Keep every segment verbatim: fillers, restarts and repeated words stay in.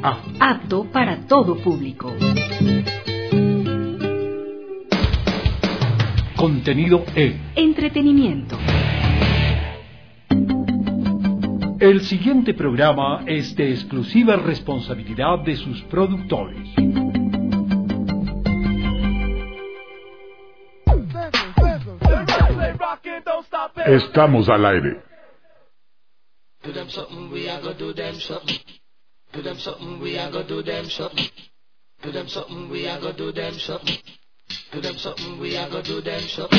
A. Apto para todo público. Contenido E. Entretenimiento. El siguiente programa es de exclusiva responsabilidad de sus productores. Estamos al aire. Do them something, we a go do them something. Do them something, we a go do them something. Do them something, we a go do them something. Do them something, we a go do them something.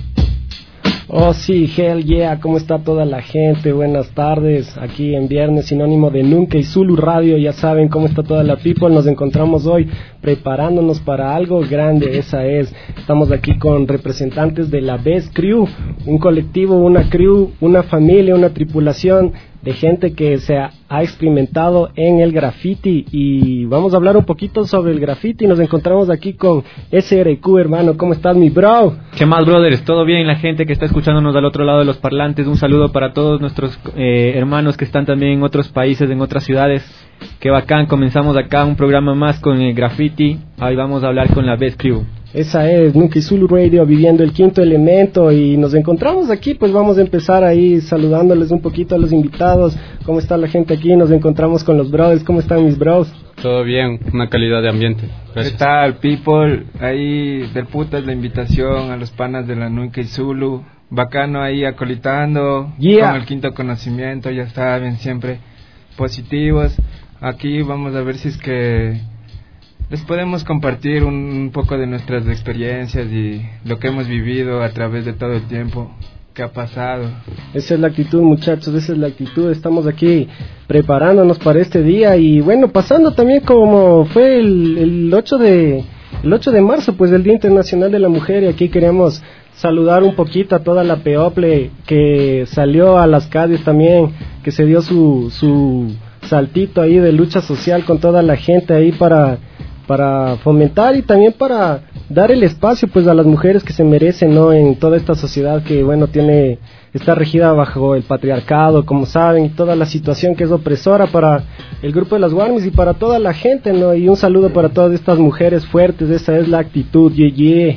Oh sí, hell yeah, ¿cómo está toda la gente? Buenas tardes, aquí en Viernes Sinónimo de Nunca y Zulu Radio, ya saben cómo está toda la people. Nos encontramos hoy preparándonos para algo grande, esa es, estamos aquí con representantes de la Best Crew, un colectivo, una crew, una familia, una tripulación de gente que se ha, ha experimentado en el graffiti, y vamos a hablar un poquito sobre el graffiti. Nos encontramos aquí con S R Q, hermano. ¿Cómo estás, mi bro? ¿Qué más, brothers? ¿Todo bien? La gente que está escuchándonos al otro lado de los parlantes, un saludo para todos nuestros eh, hermanos que están también en otros países, en otras ciudades. Qué bacán, comenzamos acá un programa más con el graffiti. Ahí vamos a hablar con la Best Crew. Esa es, Nunca y Zulu Radio, viviendo el quinto elemento, y nos encontramos aquí. Pues vamos a empezar ahí saludándoles un poquito a los invitados. ¿Cómo está la gente aquí? Nos encontramos con los brothers. ¿Cómo están mis bros? Todo bien, una calidad de ambiente. Gracias. ¿Qué tal, people? Ahí del putas la invitación a los panas de la Nunca y Zulu. Bacano ahí acolitando, yeah. Con el quinto conocimiento, ya saben, siempre positivos. Aquí vamos a ver si es que les podemos compartir un poco de nuestras experiencias y lo que hemos vivido a través de todo el tiempo que ha pasado. Esa es la actitud, muchachos, esa es la actitud. Estamos aquí preparándonos para este día, y bueno, pasando también como fue el, el ocho de el ocho de marzo, pues el Día Internacional de la Mujer, y aquí queremos saludar un poquito a toda la people que salió a las calles también, que se dio su su saltito ahí de lucha social con toda la gente ahí para para fomentar y también para dar el espacio pues a las mujeres que se merecen, ¿no? En toda esta sociedad que, bueno, tiene está regida bajo el patriarcado, como saben, y toda la situación que es opresora para el grupo de las Warmis y para toda la gente, ¿no? Y un saludo para todas estas mujeres fuertes. Esa es la actitud, yeah, yeah.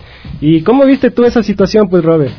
¿Y cómo viste tú esa situación, pues, Robert?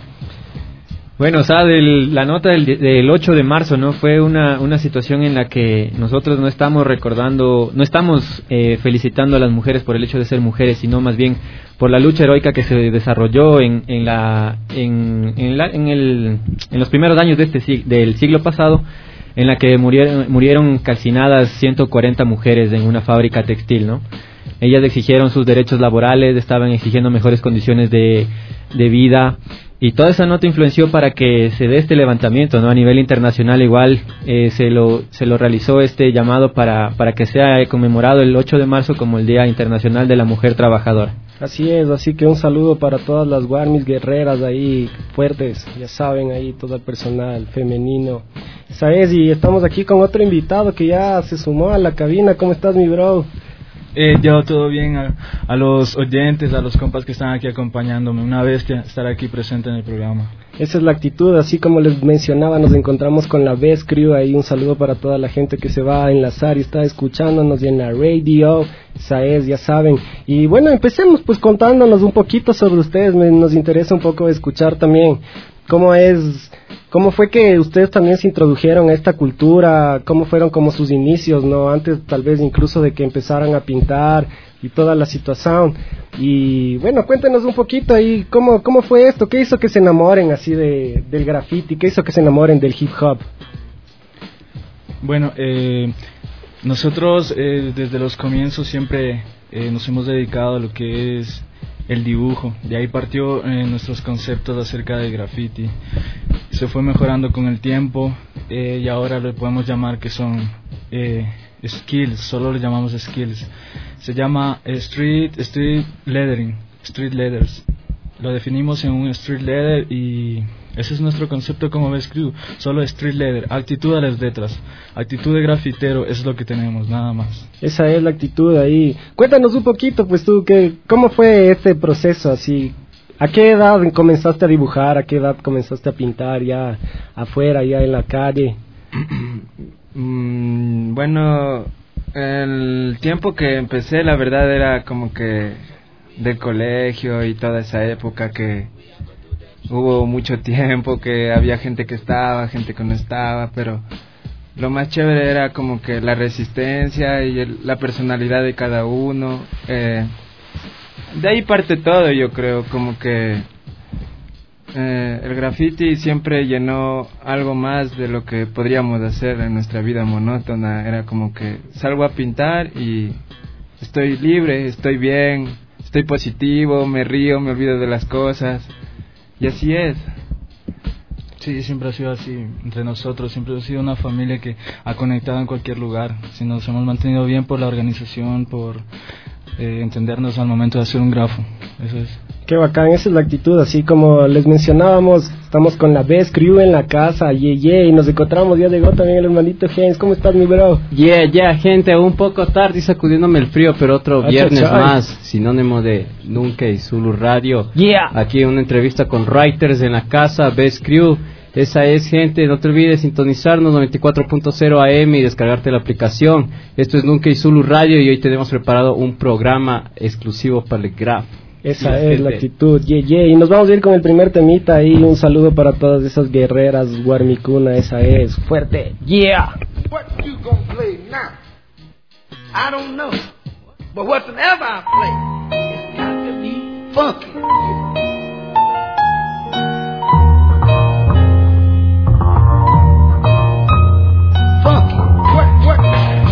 Bueno, o sea, del, la nota del, del ocho de marzo, ¿no? Fue una, una situación en la que nosotros no estamos recordando, no estamos eh, felicitando a las mujeres por el hecho de ser mujeres, sino más bien por la lucha heroica que se desarrolló en, en, la, en, en, la, en, el, en los primeros años de este, del siglo pasado, en la que murieron, murieron calcinadas ciento cuarenta mujeres en una fábrica textil, ¿no? Ellas exigieron sus derechos laborales, estaban exigiendo mejores condiciones de, de vida. Y toda esa nota influenció para que se dé este levantamiento, ¿no? A nivel internacional igual eh, se lo se lo realizó este llamado para para que sea conmemorado el ocho de marzo como el Día Internacional de la Mujer Trabajadora. Así es, así que un saludo para todas las Warmis guerreras ahí fuertes, ya saben, ahí todo el personal femenino. ¿Sabes? Y estamos aquí con otro invitado que ya se sumó a la cabina. ¿Cómo estás, mi bro? Eh, yo todo bien, a, a los oyentes, a los compas que están aquí acompañándome, una bestia estar aquí presente en el programa. Esa es la actitud, así como les mencionaba, nos encontramos con la Best Crew ahí. Un saludo para toda la gente que se va a enlazar y está escuchándonos en la radio, esa es, ya saben. Y bueno, empecemos pues contándonos un poquito sobre ustedes. Me, nos interesa un poco escuchar también cómo es, cómo fue que ustedes también se introdujeron a esta cultura, cómo fueron como sus inicios, ¿no? Antes tal vez incluso de que empezaran a pintar y toda la situación. Y bueno, cuéntenos un poquito ahí cómo cómo fue esto, qué hizo que se enamoren así de del graffiti, qué hizo que se enamoren del hip hop. Bueno, eh, nosotros eh, desde los comienzos siempre eh, nos hemos dedicado a lo que es el dibujo. De ahí partió eh, nuestros conceptos acerca del graffiti. Se fue mejorando con el tiempo eh, y ahora lo podemos llamar que son eh, skills, solo le llamamos skills. Se llama eh, street street lettering, street letters. Lo definimos en un street letter y ese es nuestro concepto como Best Crew, solo street letter, actitud a las letras, actitud de grafitero, es lo que tenemos, nada más. Esa es la actitud ahí. Cuéntanos un poquito, pues tú, que, ¿cómo fue este proceso así? ¿A qué edad comenzaste a dibujar? ¿A qué edad comenzaste a pintar ya afuera, ya en la calle? mm, bueno, El tiempo que empecé, la verdad, era como que del colegio y toda esa época que hubo mucho tiempo, que había gente que estaba, gente que no estaba, pero lo más chévere era como que la resistencia y el, la personalidad de cada uno. Eh, de ahí parte todo, yo creo, como que eh, el graffiti siempre llenó algo más de lo que podríamos hacer en nuestra vida monótona. Era como que salgo a pintar y estoy libre, estoy bien, estoy positivo, me río, me olvido de las cosas, y así es. Sí, siempre ha sido así entre nosotros, siempre ha sido una familia que ha conectado en cualquier lugar. Si nos hemos mantenido bien por la organización, por eh, entendernos al momento de hacer un grafo, eso es. Qué bacán, esa es la actitud, así como les mencionábamos, estamos con la Best Crew en la casa, yeah, yeah, y nos encontramos, ya llegó también el hermanito James. ¿Cómo estás, mi bro? Yeah, yeah, gente, un poco tarde y sacudiéndome el frío, pero otro viernes más, sinónimo de Nunca y Zulu Radio. Yeah. Aquí una entrevista con writers en la casa, Best Crew. Esa es, gente, no te olvides sintonizarnos noventa y cuatro punto cero A M y descargarte la aplicación. Esto es Nunca y Zulu Radio y hoy tenemos preparado un programa exclusivo para el Graf. Esa es la actitud, yeah, yeah. Y nos vamos a ir con el primer temita ahí. Un saludo para todas esas guerreras, Guarmicuna, esa es, fuerte, yeah. What you gonna play now? I don't know. But whatever I play, it's got to be funky. Funky. What, what?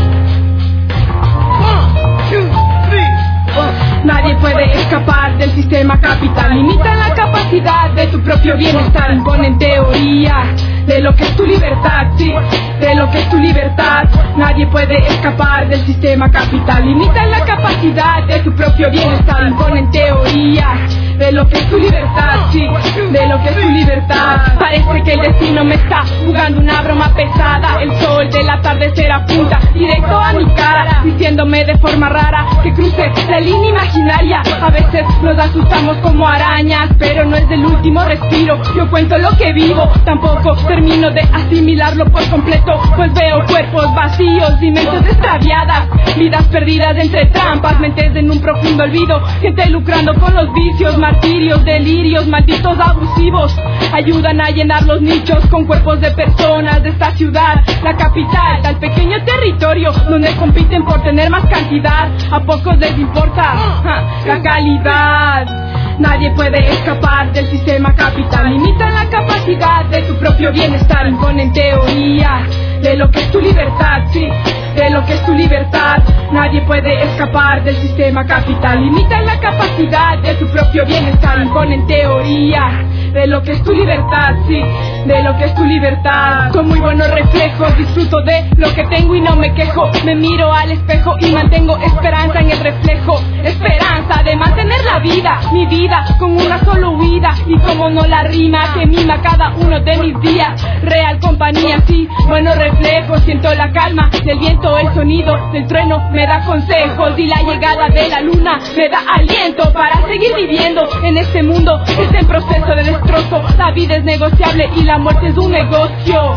One, two, three, funky. Nadie puede escapar del sistema capital. Limitan la capacidad de tu propio bienestar. Imponen teoría de lo que es tu libertad, sí, de lo que es tu libertad. Nadie puede escapar del sistema capital. Limitan la capacidad de tu propio bienestar. Imponen teoría de lo que es tu libertad, sí, de lo que es tu libertad. Parece que el destino me está jugando una broma pesada. El sol del atardecer apunta directo a mi cara, diciéndome de forma rara que cruce la línea imaginaria. A veces nos asustamos como arañas, pero no es del último respiro. Yo cuento lo que vivo, tampoco termino de asimilarlo por completo, pues veo cuerpos vacíos y mentes extraviadas, vidas perdidas entre trampas, mentes en un profundo olvido, gente lucrando con los vicios, martirios, delirios, malditos abusivos. Ayudan a llenar los nichos con cuerpos de personas de esta ciudad, la capital, tal pequeño territorio donde compiten por tener más cantidad. A pocos les importa ja, la calidad. Nadie puede escapar del sistema capital. Limitan la capacidad de tu propio bienestar. Imponen teoría de lo que es tu libertad, sí, de lo que es tu libertad. Nadie puede escapar del sistema capital. Limitan la capacidad de tu propio bienestar. Imponen teoría de lo que es tu libertad, sí, de lo que es tu libertad. Con muy buenos reflejos disfruto de lo que tengo y no me quejo. Me miro al espejo y mantengo esperanza en el reflejo. Esperanza de mantener la vida, mi vida, con una solo huida. Y como no la rima que mima cada uno de mis días. Real compañía, sí, buenos reflejos. Siento la calma del viento, el sonido del trueno me da consejos. Y la llegada de la luna me da aliento para seguir viviendo en este mundo que está en proceso de destrozo. La vida es negociable y la muerte es un negocio.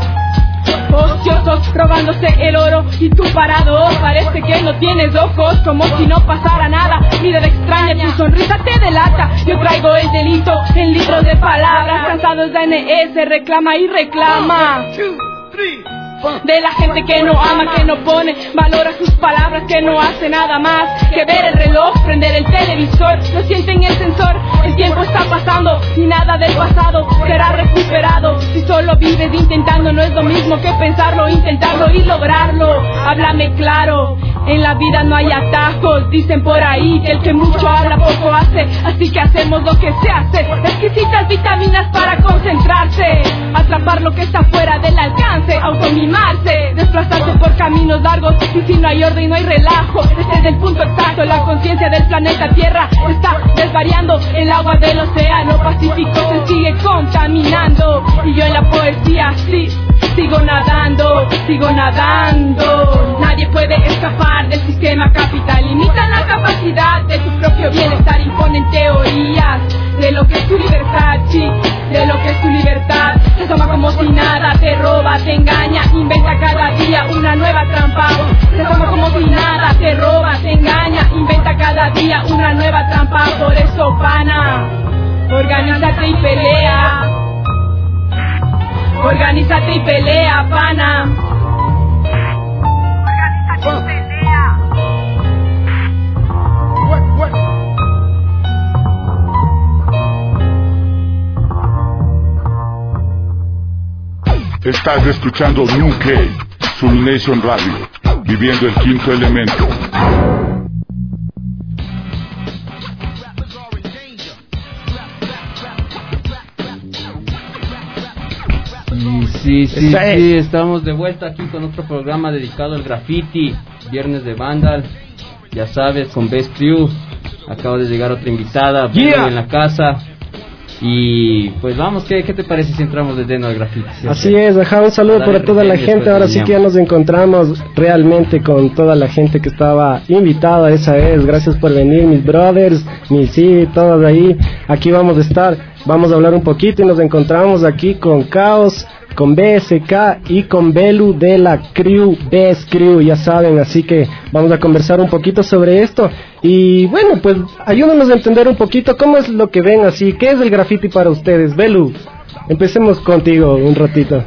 Ociosos robándose el oro y tú parado, parece que no tienes ojos, como si no pasara nada. Mirada extraña, tu sonrisa te delata. Yo traigo el delito en libros de palabras. Cansados de N S, reclama y reclama de la gente que no ama, que no pone valor a sus palabras, que no hace nada más que ver el reloj, prender el televisor. No sienten el sensor, el tiempo está pasando y nada del pasado será recuperado. Si solo vives intentando, no es lo mismo que pensarlo, intentarlo y lograrlo. Háblame claro, en la vida no hay atajos. Dicen por ahí que el que mucho habla poco hace, así que hacemos lo que se hace. Exquisitas vitaminas para concentrarse, atrapar lo que está fuera del alcance, automimarse, desplazarse por caminos largos. Y si no hay orden, no hay relajo. Este es el punto exacto, la conciencia del planeta Tierra está desvariando. El agua del océano Pacífico se sigue contaminando. Y yo en la poesía, sí, sigo nadando, sigo nadando. Nadie puede escapar del sistema capital. Limitan la capacidad de tu propio bienestar. Imponen teorías de lo que es tu libertad, sí, de lo que es tu libertad. Se toma como si nada, te roba, te engaña, inventa cada día una nueva trampa. Se toma como si nada. día una nueva trampa. Por eso, pana, organízate y pelea. Organízate y pelea, pana. Organízate y pelea. Estás escuchando New K, Zulu Nation Radio, viviendo el quinto elemento. Sí, sí, sí, sí, estamos de vuelta aquí con otro programa dedicado al graffiti, Viernes de Vandal, ya sabes, con Best Crew. Acaba de llegar otra invitada, yeah. en la casa. Y pues vamos, ¿qué, ¿qué te parece si entramos de lleno al graffiti? ¿Cierto? Así es, ajá, un saludo para toda la gente. Ahora sí que ya nos encontramos realmente con toda la gente que estaba invitada esa vez. Gracias por venir, mis brothers, mis sí, todos ahí. Aquí vamos a estar, vamos a hablar un poquito y nos encontramos aquí con Caos, con B S K y con Belu de la Crew, Best Crew, ya saben, así que vamos a conversar un poquito sobre esto. Y bueno, pues ayúdanos a entender un poquito cómo es lo que ven así, qué es el graffiti para ustedes. Belu, empecemos contigo un ratito.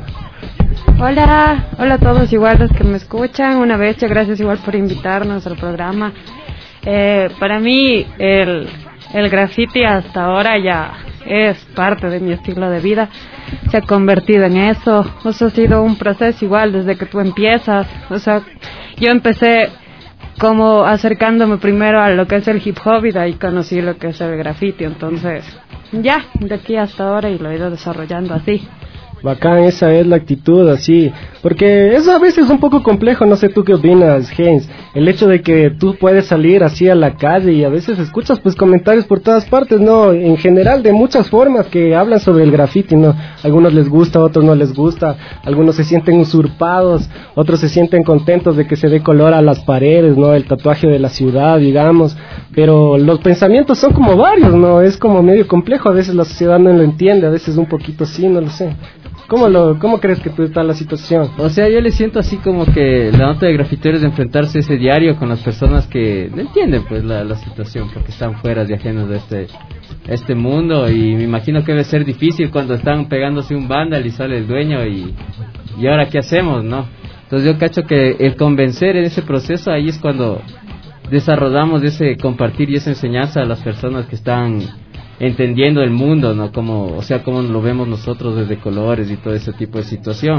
Hola, hola a todos igual los que me escuchan, una vez, gracias igual por invitarnos al programa. Eh, para mí el, el graffiti hasta ahora ya es parte de mi estilo de vida, se ha convertido en eso, o sea, ha sido un proceso igual desde que tú empiezas, o sea, yo empecé como acercándome primero a lo que es el hip hop y de ahí conocí lo que es el graffiti, entonces ya, de aquí hasta ahora y lo he ido desarrollando así. Bacán, esa es la actitud, así, porque eso a veces es un poco complejo, no sé tú qué opinas, James, el hecho de que tú puedes salir así a la calle y a veces escuchas pues comentarios por todas partes, ¿no? En general, de muchas formas que hablan sobre el graffiti, ¿no? Algunos les gusta, otros no les gusta, algunos se sienten usurpados, otros se sienten contentos de que se dé color a las paredes, ¿no? El tatuaje de la ciudad, digamos, pero los pensamientos son como varios, ¿no? Es como medio complejo, a veces la sociedad no lo entiende, a veces un poquito sí, no lo sé. ¿Cómo, lo, ¿Cómo crees que está la situación? O sea, yo le siento así como que la nota de grafiteros es de enfrentarse ese diario con las personas que no entienden pues la, la situación, porque están fuera y ajenos de este, este mundo, y me imagino que debe ser difícil cuando están pegándose un vándal y sale el dueño y, y ahora ¿qué hacemos, no? Entonces yo cacho que el convencer en ese proceso, ahí es cuando desarrollamos ese compartir y esa enseñanza a las personas que están entendiendo el mundo, ¿no? Como, o sea, como lo vemos nosotros desde colores y todo ese tipo de situación.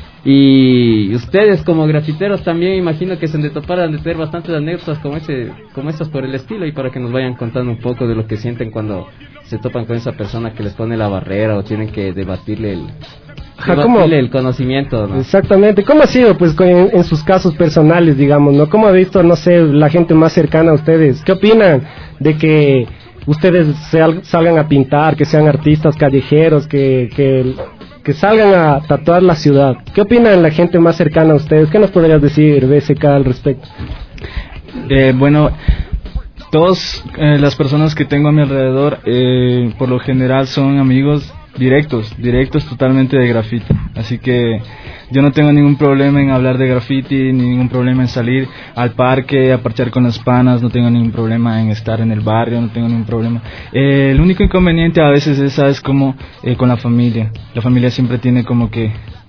Y ustedes como grafiteros también imagino que se han de topar, han de tener bastantes anécdotas como ese, como esas por el estilo, y para que nos vayan contando un poco de lo que sienten cuando se topan con esa persona que les pone la barrera o tienen que debatirle el, debatirle el conocimiento, ¿no? Exactamente. ¿Cómo ha sido pues en, en sus casos personales, digamos, ¿no? ¿Cómo ha visto, no sé, la gente más cercana a ustedes? ¿Qué opinan de que ustedes salgan a pintar, que sean artistas callejeros, que, que, que salgan a tatuar la ciudad? ¿Qué opinan la gente más cercana a ustedes? ¿Qué nos podrías decir, B S K, al respecto? Eh, bueno, todas eh, las personas que tengo a mi alrededor, eh, por lo general son amigos directos, directos totalmente de graffiti, así que yo no tengo ningún problema en hablar de graffiti, ni ningún problema en salir al parque, a parchar con las panas, no tengo ningún problema en estar en el barrio, no tengo ningún problema. Eh, el único inconveniente a veces es, ¿sabes?, como eh, con la familia. La familia siempre tiene como que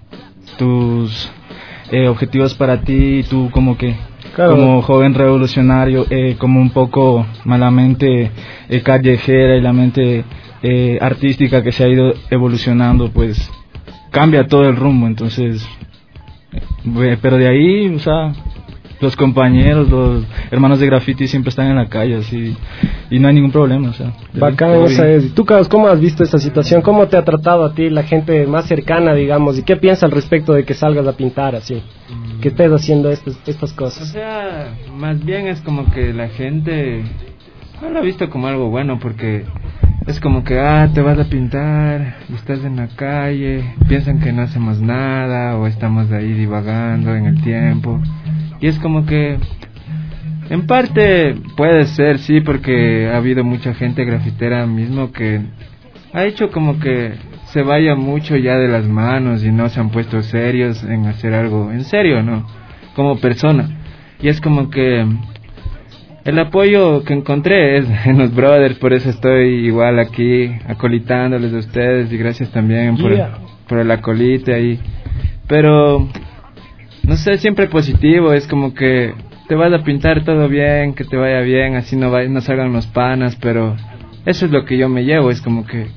tus eh, objetivos para ti, y tú como que, claro, como joven revolucionario, eh, como un poco malamente eh, callejera, y la mente eh, artística que se ha ido evolucionando, pues cambia todo el rumbo. Entonces, eh, pero de ahí, o sea, los compañeros, los hermanos de graffiti siempre están en la calle, así, y no hay ningún problema, o sea. Bacán, esa es. ¿Tú, Carlos, cómo has visto esta situación? ¿Cómo te ha tratado a ti la gente más cercana, digamos? ¿Y qué piensas al respecto de que salgas a pintar así? Mm. Que estés haciendo estas, estas cosas. O sea, más bien es como que la gente no lo ha visto como algo bueno, porque es como que, ah, te vas a pintar, estás en la calle, piensan que no hacemos nada, o estamos ahí divagando en el tiempo. Y es como que, en parte puede ser, sí, porque ha habido mucha gente grafitera mismo que ha hecho como que se vaya mucho ya de las manos y no se han puesto serios en hacer algo en serio, ¿no? Como persona. Y es como que el apoyo que encontré es en los brothers, por eso estoy igual aquí acolitándoles a ustedes y gracias también por, yeah. por el acolite ahí. Pero, no sé, siempre positivo, es como que te vas a pintar todo bien, que te vaya bien, así no, va, no salgan los panas, pero eso es lo que yo me llevo, es como que,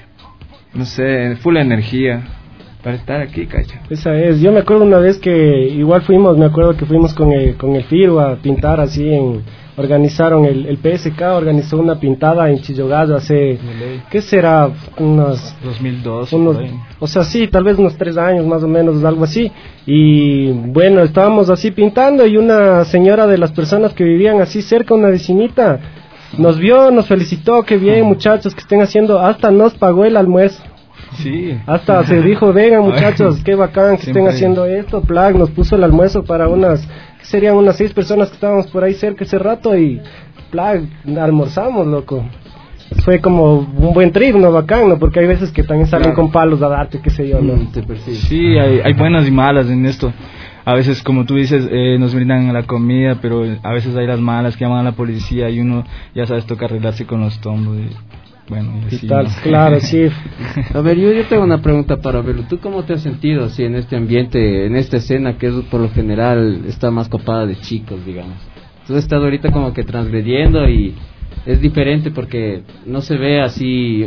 no sé, full energía para estar aquí, cacha. Esa es, yo me acuerdo una vez que igual fuimos, me acuerdo que fuimos con el, con el Firo a pintar así en, organizaron el, el P S K, organizó una pintada en Chillogallo hace, ¿qué será? Unos dos mil dos, unos, o sea, sí, tal vez unos tres años más o menos, algo así, y bueno, estábamos así pintando y una señora de las personas que vivían así cerca, una vecinita, nos vio, nos felicitó, qué bien muchachos que estén haciendo, hasta nos pagó el almuerzo. Sí. Hasta se dijo, vengan muchachos, qué bacán que Siempre. estén haciendo esto, Plag, nos puso el almuerzo para unas, que serían unas seis personas que estábamos por ahí cerca ese rato y Plag, almorzamos, loco. Fue como un buen trip, ¿no? Bacán, ¿no? Porque hay veces que también salen claro. con palos a darte, qué sé yo, ¿no? Sí, hay, hay buenas y malas en esto. A veces, como tú dices, eh, nos brindan la comida, pero a veces hay las malas que llaman a la policía y uno, ya sabes, toca arreglarse con los tombos y... Bueno, y así, tal, ¿no? Claro, sí. A ver, yo, yo tengo una pregunta para Belu. ¿Tú cómo te has sentido así en este ambiente, en esta escena que es por lo general está más copada de chicos, digamos? Tú has estado ahorita como que transgrediendo y es diferente porque no se ve así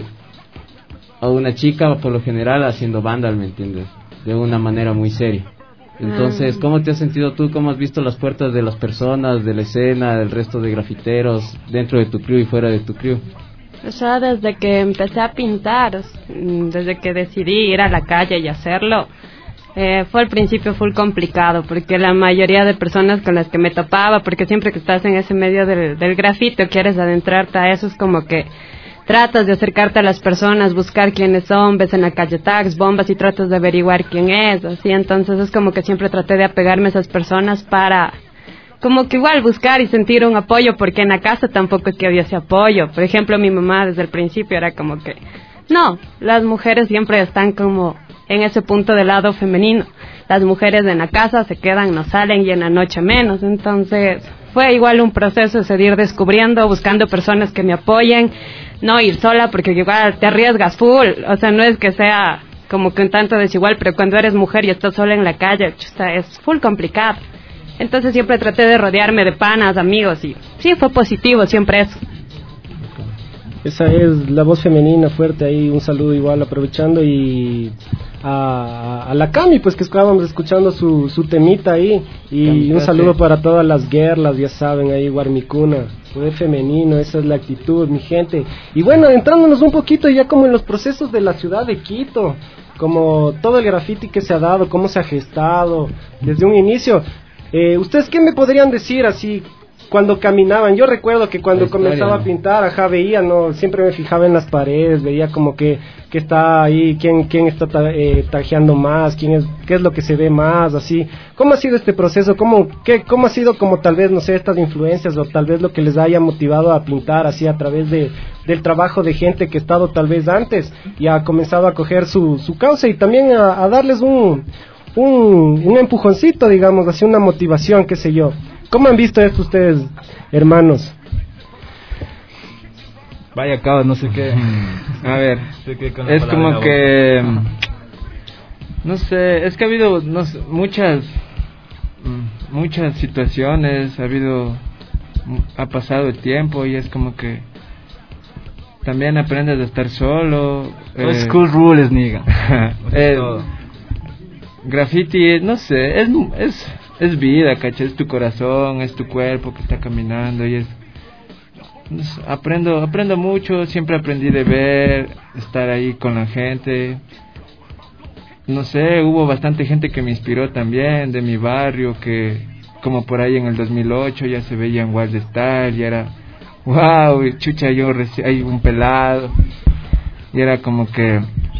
a una chica por lo general haciendo vandal, ¿me entiendes? De una manera muy seria. Entonces, ¿cómo te has sentido tú? ¿Cómo has visto las puertas de las personas, de la escena, del resto de grafiteros dentro de tu crew y fuera de tu crew? O sea, desde que empecé a pintar, desde que decidí ir a la calle y hacerlo, eh, fue al principio full complicado, porque la mayoría de personas con las que me topaba, porque siempre que estás en ese medio del, del grafito, quieres adentrarte a eso, es como que tratas de acercarte a las personas, buscar quiénes son, ves en la calle tags, bombas y tratas de averiguar quién es, así, entonces es como que siempre traté de apegarme a esas personas para... como que igual buscar y sentir un apoyo, porque en la casa tampoco es que había ese apoyo. Por ejemplo, mi mamá desde el principio era como que, no, las mujeres siempre están como en ese punto del lado femenino. Las mujeres en la casa se quedan, no salen y en la noche menos. Entonces fue igual un proceso de seguir descubriendo, buscando personas que me apoyen, no ir sola porque igual te arriesgas full. O sea, no es que sea como que un tanto desigual, pero cuando eres mujer y estás sola en la calle, chuta, es full complicado. Entonces siempre traté de rodearme de panas, amigos, y sí, fue positivo siempre eso. Esa es la voz femenina fuerte ahí, un saludo igual aprovechando y a, a la Cami, pues que estábamos escuchando su, su temita ahí, y Cami, un saludo para todas las guerras, ya saben, ahí Guarmicuna, poder femenino, esa es la actitud, mi gente. Y bueno, entrándonos un poquito ya como en los procesos de la ciudad de Quito, como todo el graffiti que se ha dado, cómo se ha gestado desde un inicio. Eh, ¿Ustedes qué me podrían decir así cuando caminaban? Yo recuerdo que cuando historia, comenzaba ¿no? a pintar, ajá, veía, no, siempre me fijaba en las paredes, veía como que, que está ahí, quién, quién está ta, eh, tajeando más, quién es, qué es lo que se ve más, así. ¿Cómo ha sido este proceso? ¿Cómo, qué, cómo ha sido como tal vez, no sé, estas influencias o tal vez lo que les haya motivado a pintar así a través de, del trabajo de gente que ha estado tal vez antes y ha comenzado a coger su, su causa y también a, a darles un... Un, un empujoncito, digamos, así una motivación, qué sé yo. ¿Cómo han visto esto ustedes, hermanos? Vaya caos, no sé qué. A ver, es como que... No sé, es que ha habido no sé, muchas muchas situaciones, ha habido... Ha pasado el tiempo y es como que... También aprendes a estar solo. Eh, school rules, nigga. eh, Graffiti, no sé, es, es, es vida, ¿cachai? Es tu corazón, es tu cuerpo que está caminando y es... No sé, aprendo, aprendo mucho, siempre aprendí de ver, estar ahí con la gente. No sé, hubo bastante gente que me inspiró también, de mi barrio, que como por ahí en el dos mil ocho ya se veía en Wild Style y era... ¡Wow! Chucha, yo reci- hay un pelado. Y era como que...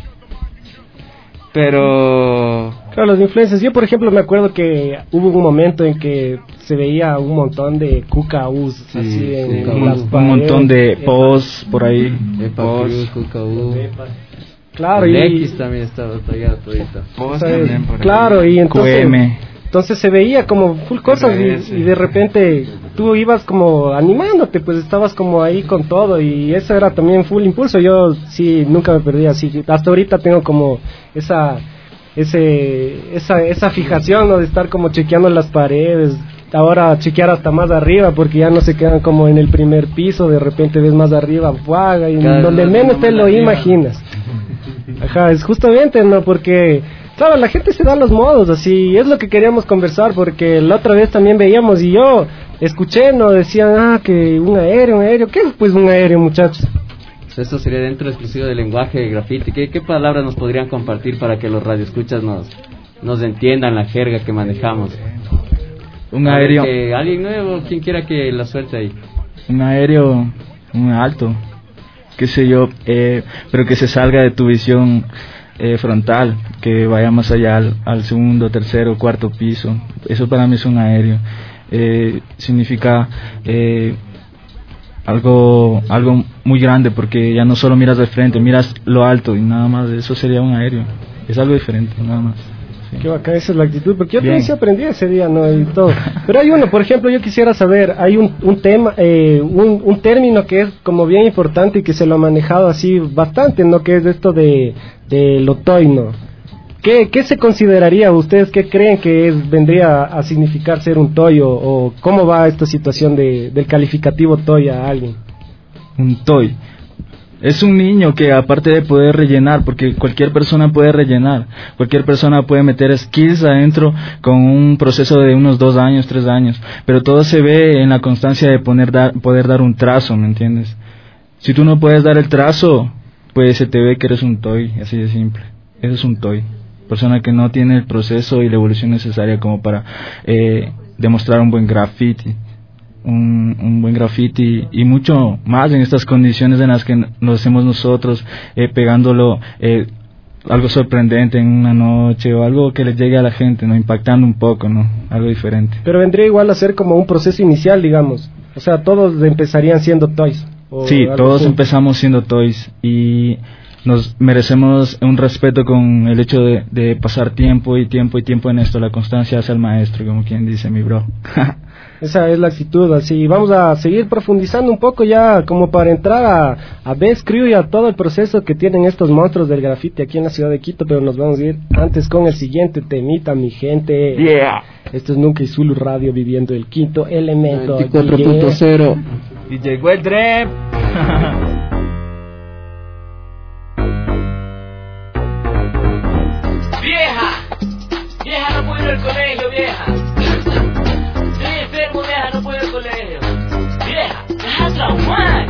Pero... Claro, las influencias. Yo, por ejemplo, me acuerdo que hubo un momento en que se veía un montón de cucaús, sí, así en, sí, en las un paredes. montón de pos por ahí. Pos, cucaú. Claro, y... X también estaba tallado todita. Pos también por ahí. Claro, y entonces... Q M. Entonces se veía como full cosas y, y de repente tú ibas como animándote, pues estabas como ahí con todo y eso era también full impulso. Yo sí, nunca me perdí así. Hasta ahorita tengo como esa ese esa esa fijación, ¿no? De estar como chequeando las paredes. Ahora chequear hasta más arriba porque ya no se quedan como en el primer piso, de repente ves más arriba, ¡buah! Y donde menos te lo imaginas. Ajá, es justamente, ¿no? Porque claro, la gente se da los modos, así, es lo que queríamos conversar, porque la otra vez también veíamos y yo escuché, ¿no? Decían, ah, que un aéreo, un aéreo, ¿qué es pues un aéreo, muchachos? Esto sería dentro exclusivo del lenguaje de graffiti. ¿Qué, qué palabras nos podrían compartir para que los radioescuchas nos, nos entiendan la jerga que manejamos? Un aéreo. Que alguien nuevo, quien quiera que la suelte ahí. Un aéreo, un alto, qué sé yo, eh, pero que se salga de tu visión eh, frontal, que vaya más allá al, al segundo, tercero, cuarto piso. Eso para mí es un aéreo. Eh, significa eh, algo algo muy grande, porque ya no solo miras de frente, miras lo alto y nada más. Eso sería un aéreo. Es algo diferente, nada más. Sí. Qué bacán, esa es la actitud, porque yo también sí aprendí ese día, ¿no? Y todo. Pero hay uno, por ejemplo, yo quisiera saber, hay un, un tema, eh, un, un término que es como bien importante y que se lo ha manejado así bastante, ¿no? Que es esto de, de lo toy, ¿no? ¿Qué, ¿Qué se consideraría? ¿Ustedes qué creen que es, vendría a significar ser un toy? O, o cómo va esta situación de, del calificativo toy a alguien? Un toy es un niño que, aparte de poder rellenar, porque cualquier persona puede rellenar, cualquier persona puede meter skills adentro con un proceso de unos dos años, tres años, pero todo se ve en la constancia de poner, dar, poder dar un trazo, ¿me entiendes? Si tú no puedes dar el trazo, pues se te ve que eres un toy, así de simple. Eso es un toy. Persona que no tiene el proceso y la evolución necesaria como para eh, demostrar un buen graffiti. Un, un buen graffiti y mucho más en estas condiciones en las que lo hacemos nosotros, eh, pegándolo eh, algo sorprendente en una noche o algo que le llegue a la gente, no, impactando un poco, no, algo diferente. Pero vendría igual a ser como un proceso inicial, digamos, o sea, todos empezarían siendo toys. Sí, todos así. Empezamos siendo toys y nos merecemos un respeto con el hecho de, de pasar tiempo y tiempo y tiempo en esto. La constancia hace al maestro, como quien dice mi bro. Esa es la actitud, así. Vamos a seguir profundizando un poco ya, como para entrar a, a Best Crew y a todo el proceso que tienen estos monstruos del graffiti aquí en la ciudad de Quito, pero nos vamos a ir antes con el siguiente temita, mi gente. Yeah. Esto es Nunca y Zulu Radio, viviendo el quinto elemento. veinticuatro punto cero. Y llegó el drep. Vieja, vieja, no puedo ir al colegio, vieja. Estoy enfermo, vieja, no puedo ir al colegio. Vieja, deja traumar.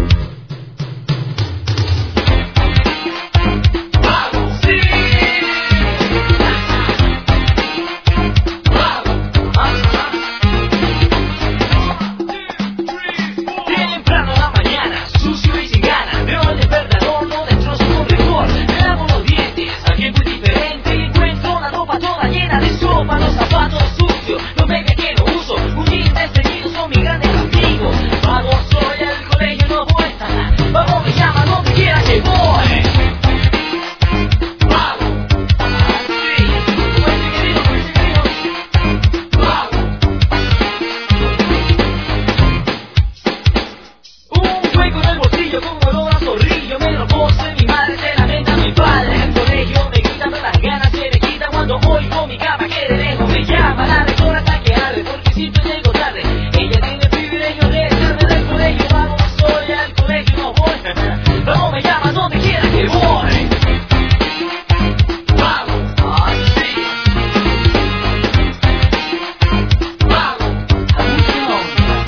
Vamos, sí. Bien temprano en la mañana, sucio y sin ganas, veo al despertador, no destrozo con rigor. Me lavo los dientes, alguien muy diferente, y encuentro la ropa toda llena de sopa, los zapatos sucios, los medias que no uso, un jean descendido son mis grandes amigos. Vago soy al colegio, no voy a estar, vamos me llama donde quiera que voy. Vago, sí, pues querido, pues querido, vago. Un hueco en el bolsillo con olor a zorrillo, me lo pose mi madre, se lamenta mi padre. En el colegio me quitan las ganas, se me quita cuando oigo mi cama que de lejos me llama. La rectora está que arde porque siempre llego tarde. Ella tiene el privilegio de echarme del colegio. Vamos, soy al colegio, no voy. Vamos, me llama donde quiera que voy. Vamos, ay sí. Vamos, atención.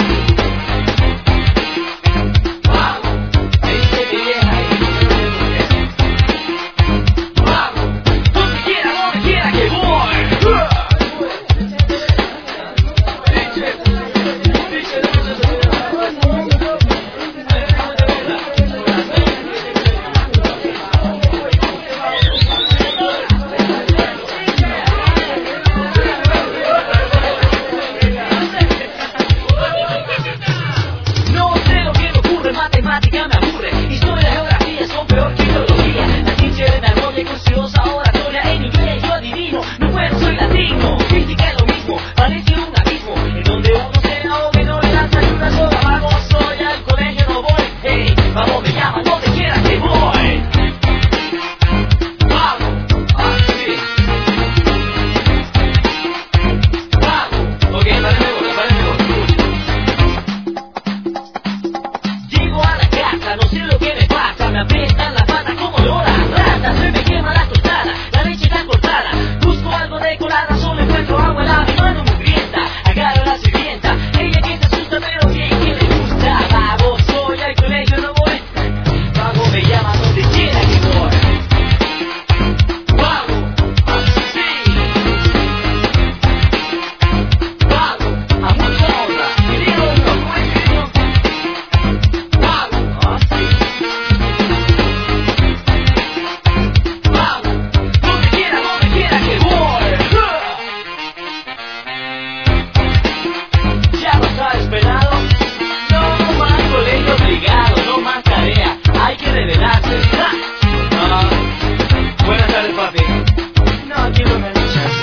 Vamos, me dice mi vieja y no me lo vamos, donde quiera, donde quiera que voy. No sé lo que me ocurre, matemática me aburre, historia y geografía son peor que biología. La ciencia de memoria y curiosa oratoria en inglés yo adivino, no puedo, soy latino. Física es lo mismo, parece un abismo, en donde uno se ahoga y no le Vamos, me llaman donde quiera que voy. Vamos, así. Vamos, ok, paremos, paremos. Llego a la casa, no sé lo que me pasa. Me aprietan la pata como loras ratas. Se me quema la tostada, la leche está cortada. Busco algo de colada, solo encuentro agua en la mi mano mugrienta. Agarro a la sirvienta, ella que se asusta pero bien que le gusta. Vamos, soy al colegio, no voy. Vamos, me llama donde quiera que voy. Vamos, así. Vamos, a mucha onda. Y digo, no, ¿cómo es que no? Vamos, así. Vamos, donde quiera, donde quiera que voy. Ya lo sabes, pelado. No más colegio obligado, no más tarea. Hay que revelarse. Ah, buenas tardes, papi. No, aquí no me luchas.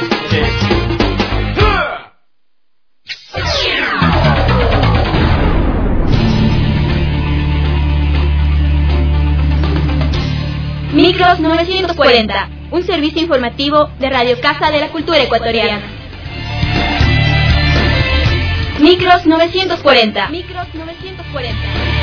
Micros novecientos cuarenta, un servicio informativo de Radio Casa de la Cultura Ecuatoriana. Micros novecientos cuarenta. Micros novecientos cuarenta.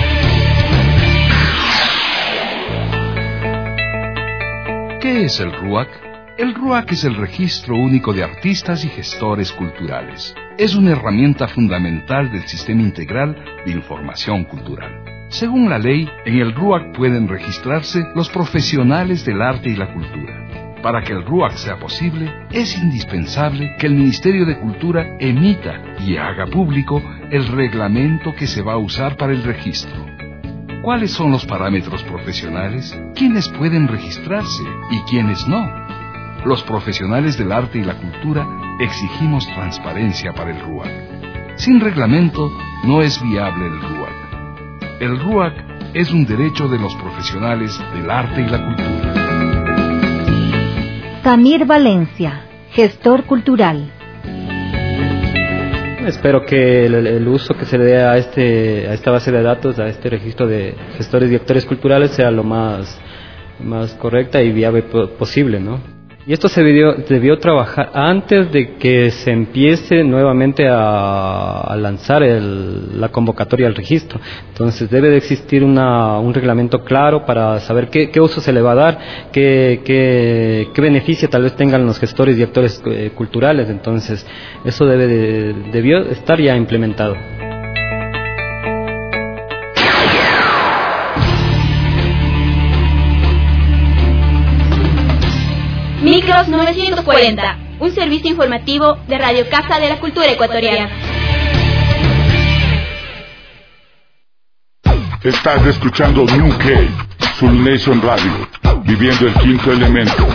¿Qué es el RUAC? El RUAC es el Registro Único de Artistas y Gestores Culturales. Es una herramienta fundamental del Sistema Integral de Información Cultural. Según la ley, en el RUAC pueden registrarse los profesionales del arte y la cultura. Para que el RUAC sea posible, es indispensable que el Ministerio de Cultura emita y haga público el reglamento que se va a usar para el registro. ¿Cuáles son los parámetros profesionales? ¿Quiénes pueden registrarse y quiénes no? Los profesionales del arte y la cultura exigimos transparencia para el RUAC. Sin reglamento no es viable el RUAC. El RUAC es un derecho de los profesionales del arte y la cultura. Camir Valencia, gestor cultural. Espero que el, el uso que se le dé a, este, a esta base de datos, a este registro de gestores y actores culturales, sea lo más, más correcta y viable posible, ¿no? Y esto se debió, debió trabajar antes de que se empiece nuevamente a, a lanzar el, la convocatoria al registro. Entonces debe de existir una, un reglamento claro para saber qué, qué uso se le va a dar, qué, qué, qué beneficio tal vez tengan los gestores y actores eh, culturales. Entonces eso debe de, debió estar ya implementado. Micros novecientos cuarenta, un servicio informativo de Radio Casa de la Cultura Ecuatoriana. Estás escuchando New K, Soul Nation Radio, viviendo el quinto elemento.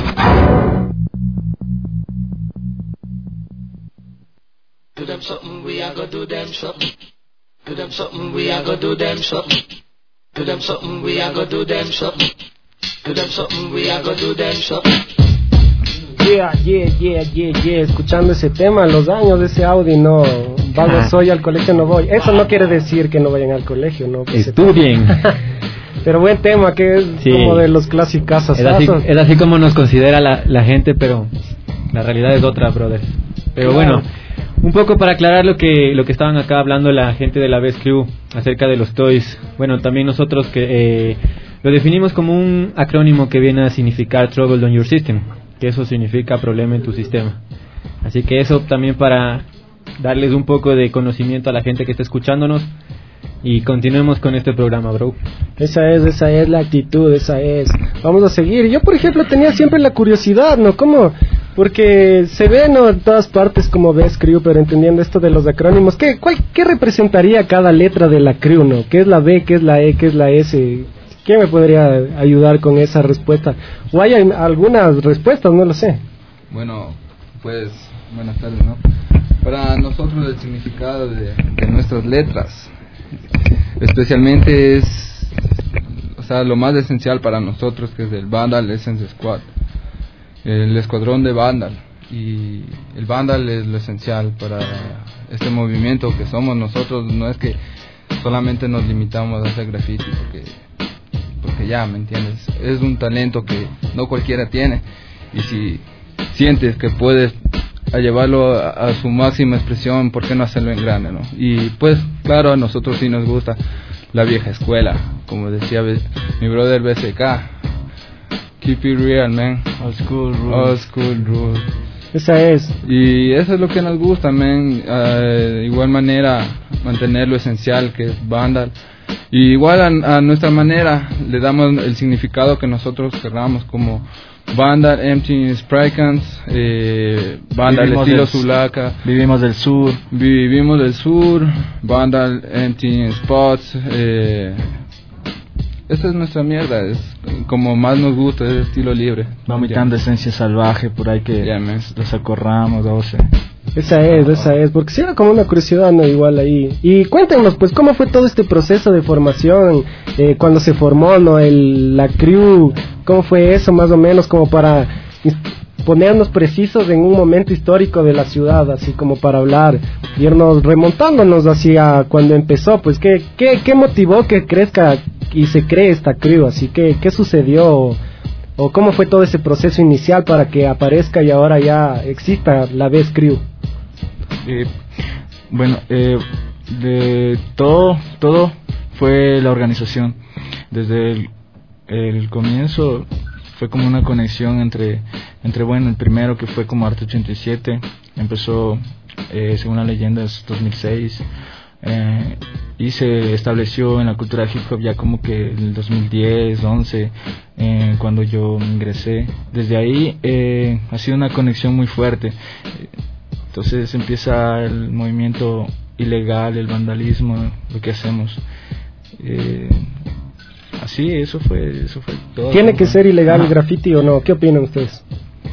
Do them something, we are gonna do them something. Do them something, we are gonna do them something. Do them something, we are gonna do them something. Do them something, we are gonna do them something. Yeah, yeah, yeah, yeah, yeah, escuchando ese tema, los años de ese Audi, no, vago ah. soy, al colegio no voy. Eso no quiere decir que no vayan al colegio, ¿no? Pues estudien. Pero buen tema, que es sí. como de los clásicos. Es así, es así como nos considera la, la gente, pero la realidad es otra, brother. Pero claro. Bueno, un poco para aclarar lo que lo que estaban acá hablando la gente de la Best Crew acerca de los toys. Bueno, también nosotros que eh, lo definimos como un acrónimo que viene a significar Trouble on Your System, que eso significa problema en tu sistema. Así que eso también para darles un poco de conocimiento a la gente que está escuchándonos. Y continuemos con este programa, bro. Esa es, esa es la actitud, esa es. Vamos a seguir. Yo, por ejemplo, tenía siempre la curiosidad, ¿no? ¿Cómo? Porque se ve, ¿no? En todas partes como ves crew, pero entendiendo esto de los acrónimos, ¿qué, cuál, ¿qué representaría cada letra de la crew, no? ¿Qué es la B, qué es la E, qué es la S? ¿Quién me podría ayudar con esa respuesta? ¿O hay algunas respuestas? No lo sé. Bueno, pues, buenas tardes, ¿no? Para nosotros el significado de, de nuestras letras, especialmente es, o sea, lo más esencial para nosotros, que es el Vandal Essence Squad, el escuadrón de Vandal. Y el Vandal es lo esencial para este movimiento que somos nosotros. No es que solamente nos limitamos a hacer graffiti, porque que ya, ¿me entiendes? Es un talento que no cualquiera tiene, y si sientes que puedes a llevarlo a, a su máxima expresión, ¿por qué no hacerlo en grande, no? Y pues, claro, a nosotros sí nos gusta la vieja escuela, como decía mi brother B C K, keep it real, man, old school rules. Old school rules. Esa es. Y eso es lo que nos gusta, man. Uh, de igual manera, mantener lo esencial que es Vandal. Y igual a, a nuestra manera le damos el significado que nosotros querramos, como Vandal, Empty Spraycans, eh, Vandal Vivimos estilo del- Zulaka. Vivimos del sur. Vivimos del sur, Vandal, Empty Spots. Eh, esa es nuestra mierda, es como más nos gusta, es estilo libre. Vomitando esencia salvaje por ahí que Ya, man. los acorramos, o sea. Esa es, esa es, porque si era como una curiosidad, ¿no? Igual ahí. Y cuéntenos, pues, ¿cómo fue todo este proceso de formación? Eh, cuando se formó, ¿no? El, la crew, ¿cómo fue eso más o menos? Como para is- ponernos precisos en un momento histórico de la ciudad, así como para hablar, irnos remontándonos hacia cuando empezó, pues, ¿qué, qué, qué motivó que crezca y se cree esta crew? Así que, ¿qué sucedió? O, o cómo fue todo ese proceso inicial para que aparezca y ahora ya exista la Best Crew. Eh, bueno, eh, de todo, todo fue la organización. Desde el, el comienzo fue como una conexión entre, entre bueno, el primero que fue como Arte ochenta y siete, empezó, eh, según la leyenda, es dos mil seis, eh, y se estableció en la cultura hip hop ya como que en el dos mil diez, once, eh, cuando yo ingresé. Desde ahí eh, ha sido una conexión muy fuerte. Entonces empieza el movimiento ilegal, el vandalismo, lo que hacemos. Eh, así, eso fue, eso fue todo. ¿Tiene que ser ilegal Ah. el graffiti o no? ¿Qué opinan ustedes?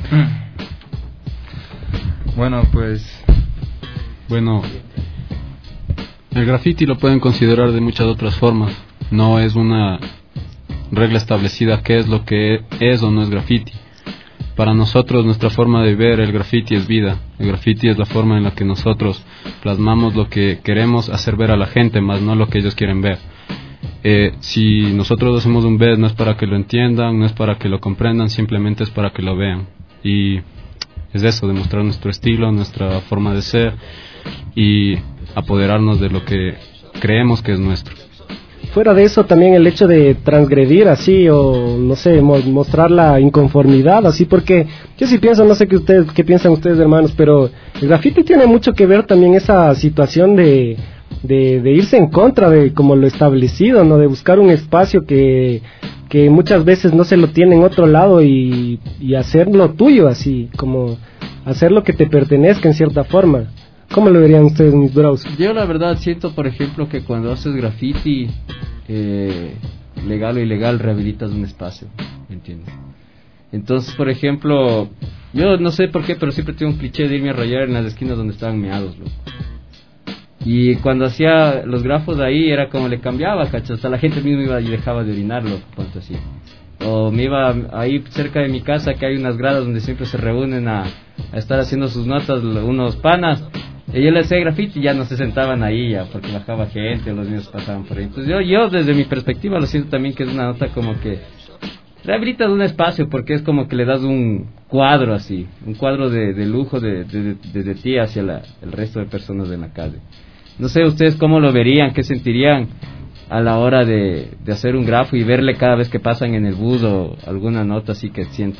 Bueno, pues, bueno, el graffiti lo pueden considerar de muchas otras formas. No es una regla establecida qué es lo que es o no es graffiti. Para nosotros, nuestra forma de ver el graffiti es vida. El graffiti es la forma en la que nosotros plasmamos lo que queremos hacer ver a la gente, más no lo que ellos quieren ver. Eh, si nosotros hacemos un beat, no es para que lo entiendan, no es para que lo comprendan, simplemente es para que lo vean. Y es eso, demostrar nuestro estilo, nuestra forma de ser y apoderarnos de lo que creemos que es nuestro. Fuera de eso, también el hecho de transgredir así, o no sé, mo- mostrar la inconformidad así, porque yo sí pienso, no sé qué ustedes, qué piensan ustedes, hermanos, pero el graffiti tiene mucho que ver también esa situación de, de, de irse en contra de como lo establecido, ¿no? De buscar un espacio que, que muchas veces no se lo tiene en otro lado y, y hacerlo tuyo así, como hacer lo que te pertenezca en cierta forma. ¿Cómo lo verían ustedes, mis bros? Yo la verdad siento, por ejemplo, que cuando haces graffiti, eh, legal o ilegal, rehabilitas un espacio, ¿me entiendes? Entonces, por ejemplo, yo no sé por qué, pero siempre tengo un cliché de irme a rayar en las esquinas donde estaban meados, loco. Y cuando hacía los grafos ahí, era como le cambiaba, ¿cachai? Hasta la gente misma iba y dejaba de orinarlo, ponte así. O me iba ahí cerca de mi casa, que hay unas gradas donde siempre se reúnen a, a estar haciendo sus notas unos panas. Y yo le hacía graffiti y ya no se sentaban ahí, ya, porque bajaba gente, los niños pasaban por ahí. Entonces yo, yo desde mi perspectiva lo siento también que es una nota como que rehabilitas un espacio, porque es como que le das un cuadro así, un cuadro de, de lujo de, de, de, desde ti hacia la, el resto de personas de la calle. No sé ustedes cómo lo verían, qué sentirían a la hora de, de hacer un grafo y verle cada vez que pasan en el bus o alguna nota así que sientan.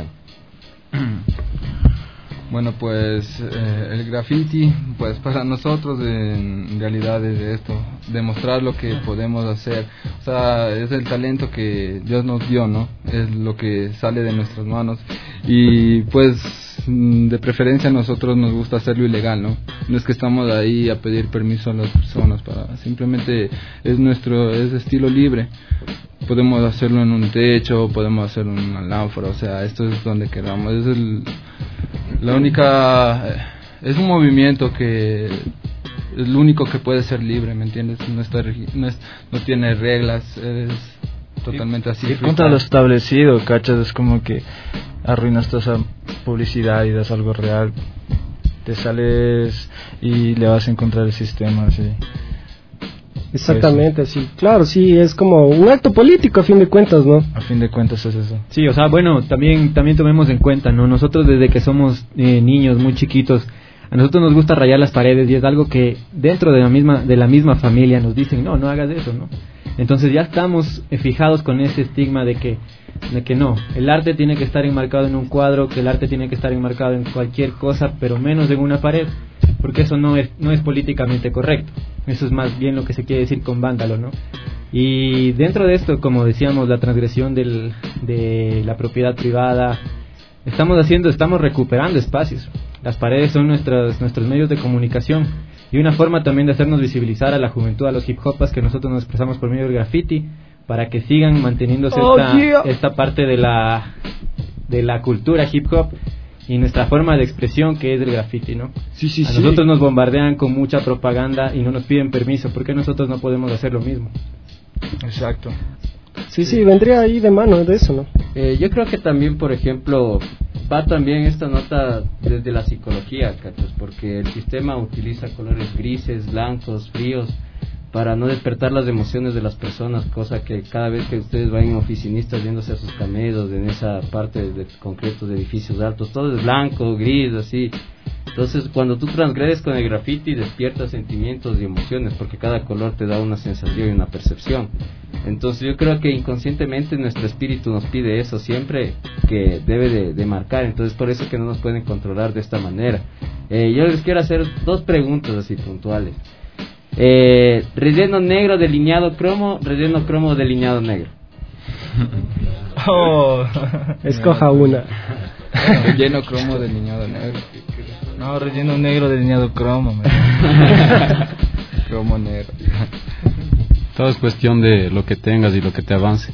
Bueno, pues eh, el graffiti, pues para nosotros en realidad es esto, demostrar lo que podemos hacer. O sea, es el talento que Dios nos dio, ¿no? Es lo que sale de nuestras manos. Y pues de preferencia a nosotros nos gusta hacerlo ilegal, ¿no? No es que estamos ahí a pedir permiso a las personas, para simplemente es nuestro, es estilo libre. Podemos hacerlo en un techo, podemos hacerlo en una lámpara, o sea, esto es donde queramos. Es el, la única, es un movimiento que es el único que puede ser libre, ¿me entiendes? No está, no, es, no tiene reglas, es totalmente así. Y contra lo establecido, ¿cachas? Es como que arruinas toda esa publicidad y das algo real, te sales y le vas a encontrar el sistema, así. Exactamente, eso. Sí, claro, sí, es como un acto político a fin de cuentas, ¿no? A fin de cuentas es eso. Sí, o sea, bueno, también también tomemos en cuenta, ¿no? Nosotros desde que somos eh, niños muy chiquitos, a nosotros nos gusta rayar las paredes y es algo que dentro de la misma de la misma familia nos dicen, no, no hagas eso, ¿no? Entonces ya estamos eh, fijados con ese estigma de que de que no, el arte tiene que estar enmarcado en un cuadro, que el arte tiene que estar enmarcado en cualquier cosa, pero menos en una pared, porque eso no es no es políticamente correcto. Eso es más bien lo que se quiere decir con vándalo, ¿no? Y dentro de esto, como decíamos, la transgresión del, de la propiedad privada, estamos haciendo, estamos recuperando espacios. Las paredes son nuestros nuestros medios de comunicación y una forma también de hacernos visibilizar a la juventud, a los hip hopas, que nosotros nos expresamos por medio del graffiti, para que sigan manteniéndose oh, esta, yeah. esta parte de la de la cultura hip hop y nuestra forma de expresión, que es el graffiti, ¿no? Sí, sí, a sí. nosotros nos bombardean con mucha propaganda y no nos piden permiso. ¿Por qué nosotros no podemos hacer lo mismo? Exacto. Sí, sí, vendría ahí de mano de eso, ¿no? Eh, yo creo que también, por ejemplo, va también esta nota desde la psicología, ¿cachas? Porque el sistema utiliza colores grises, blancos, fríos, para no despertar las emociones de las personas, cosa que cada vez que ustedes vayan oficinistas viéndose a sus camellos en esa parte de, de concreto de edificios altos, todo es blanco, gris, así. Entonces, cuando tú transgredes con el graffiti, despiertas sentimientos y emociones, porque cada color te da una sensación y una percepción. Entonces, yo creo que inconscientemente nuestro espíritu nos pide eso siempre, que debe de, de marcar. Entonces, por eso que no nos pueden controlar de esta manera. Eh, yo les quiero hacer dos preguntas así puntuales. Eh, relleno negro delineado cromo, relleno cromo delineado negro. Oh. Escoja una. Relleno cromo delineado negro. No, relleno negro delineado cromo. Cromo negro. Todo es cuestión de lo que tengas y lo que te avance.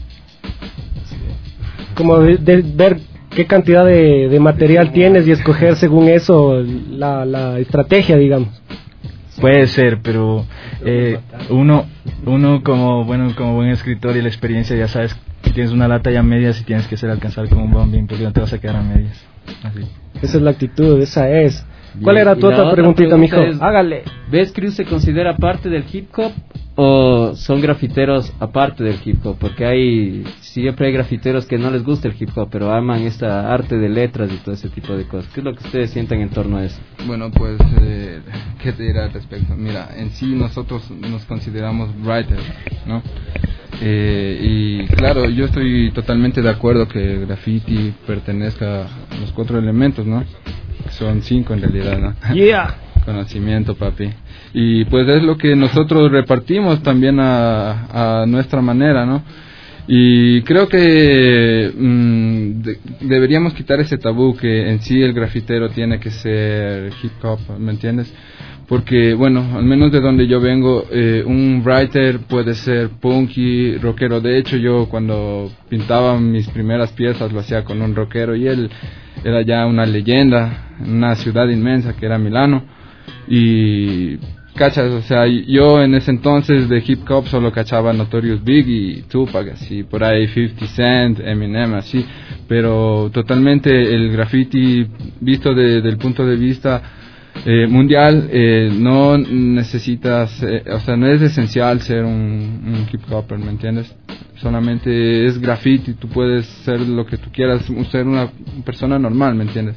Como de, de ver qué cantidad de, de material tienes y escoger según eso la, la estrategia, digamos. Puede ser, pero eh, uno uno como bueno como buen escritor y la experiencia ya sabes que tienes una lata ya medias y tienes que ser alcanzar con un bombín porque no te vas a quedar a medias. Así. Esa es la actitud, esa es. ¿Cuál Bien, era tu y la otra preguntita, pregunta mijo? es, Hágale. ¿Ves Crew se considera parte del hip hop o son grafiteros aparte del hip hop? Porque hay siempre hay grafiteros que no les gusta el hip hop, pero aman esta arte de letras y todo ese tipo de cosas. ¿Qué es lo que ustedes sienten en torno a eso? Bueno, pues, eh, ¿qué te dirá al respecto? Mira, en sí nosotros nos consideramos writers, ¿no? Eh, y claro, yo estoy totalmente de acuerdo que el graffiti pertenezca a los cuatro elementos, ¿no? Son cinco en realidad, ¿no? Yeah. Conocimiento, papi. Y pues es lo que nosotros repartimos también a, a nuestra manera, ¿no? Y creo que mmm, de, deberíamos quitar ese tabú que en sí el grafitero tiene que ser hip hop, ¿me entiendes? Porque, bueno, al menos de donde yo vengo, eh, un writer puede ser punky, rockero. De hecho, yo cuando pintaba mis primeras piezas lo hacía con un rockero y él era ya una leyenda en una ciudad inmensa que era Milano. Y, cachas, o sea, yo en ese entonces de hip hop solo cachaba Notorious Big y Tupac, así, por ahí fifty Cent, Eminem, así. Pero totalmente el graffiti visto de, del punto de vista Eh, mundial, eh, no necesitas, eh, o sea, no es esencial ser un, un hip hopper, ¿me entiendes? Solamente es graffiti, tú puedes ser lo que tú quieras, ser una persona normal, ¿me entiendes?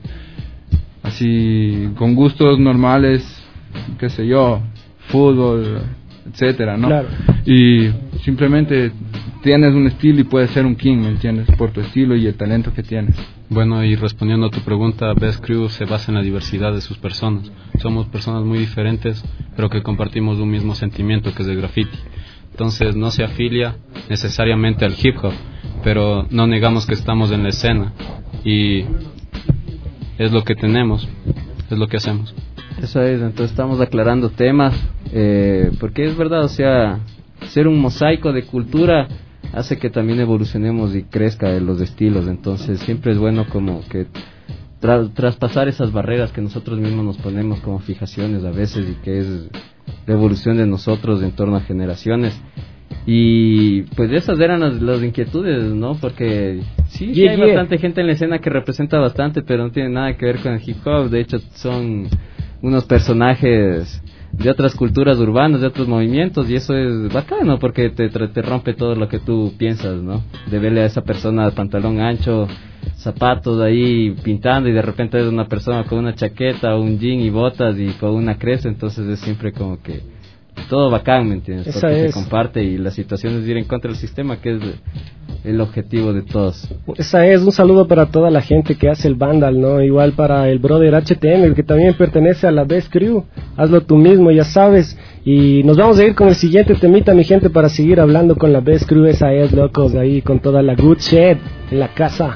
Así, con gustos normales, qué sé yo, fútbol, etcétera, ¿no? Claro. Y simplemente tienes un estilo y puedes ser un king, ¿me entiendes? Por tu estilo y el talento que tienes. Bueno, y respondiendo a tu pregunta, Best Crew se basa en la diversidad de sus personas. Somos personas muy diferentes, pero que compartimos un mismo sentimiento, que es el graffiti. Entonces no se afilia necesariamente al hip hop, pero no negamos que estamos en la escena y es lo que tenemos, es lo que hacemos. Eso es, entonces estamos aclarando temas, eh, porque es verdad, o sea, ser un mosaico de cultura hace que también evolucionemos y crezca los estilos. Entonces siempre es bueno como que tra- traspasar esas barreras que nosotros mismos nos ponemos como fijaciones a veces, y que es la evolución de nosotros en torno a generaciones. Y pues esas eran las, las inquietudes, ¿no? Porque sí, sí yeah, hay yeah. bastante gente en la escena que representa bastante, pero no tiene nada que ver con el hip hop. De hecho son unos personajes de otras culturas urbanas, de otros movimientos, y eso es bacano porque te, te rompe todo lo que tú piensas, ¿no? De verle a esa persona pantalón ancho, zapatos ahí pintando, y de repente es una persona con una chaqueta, un jean y botas y con una cresta, entonces es siempre como que todo bacán, ¿me entiendes? Esa Porque es. se comparte y la situación es ir en contra del sistema, que es el objetivo de todos. Esa es, un saludo para toda la gente que hace el Vandal, ¿no? Igual para el brother H T M, que también pertenece a la Best Crew. Hazlo tú mismo, ya sabes. Y nos vamos a ir con el siguiente temita, mi gente, para seguir hablando con la Best Crew. Esa es, locos, ahí con toda la good shit en la casa.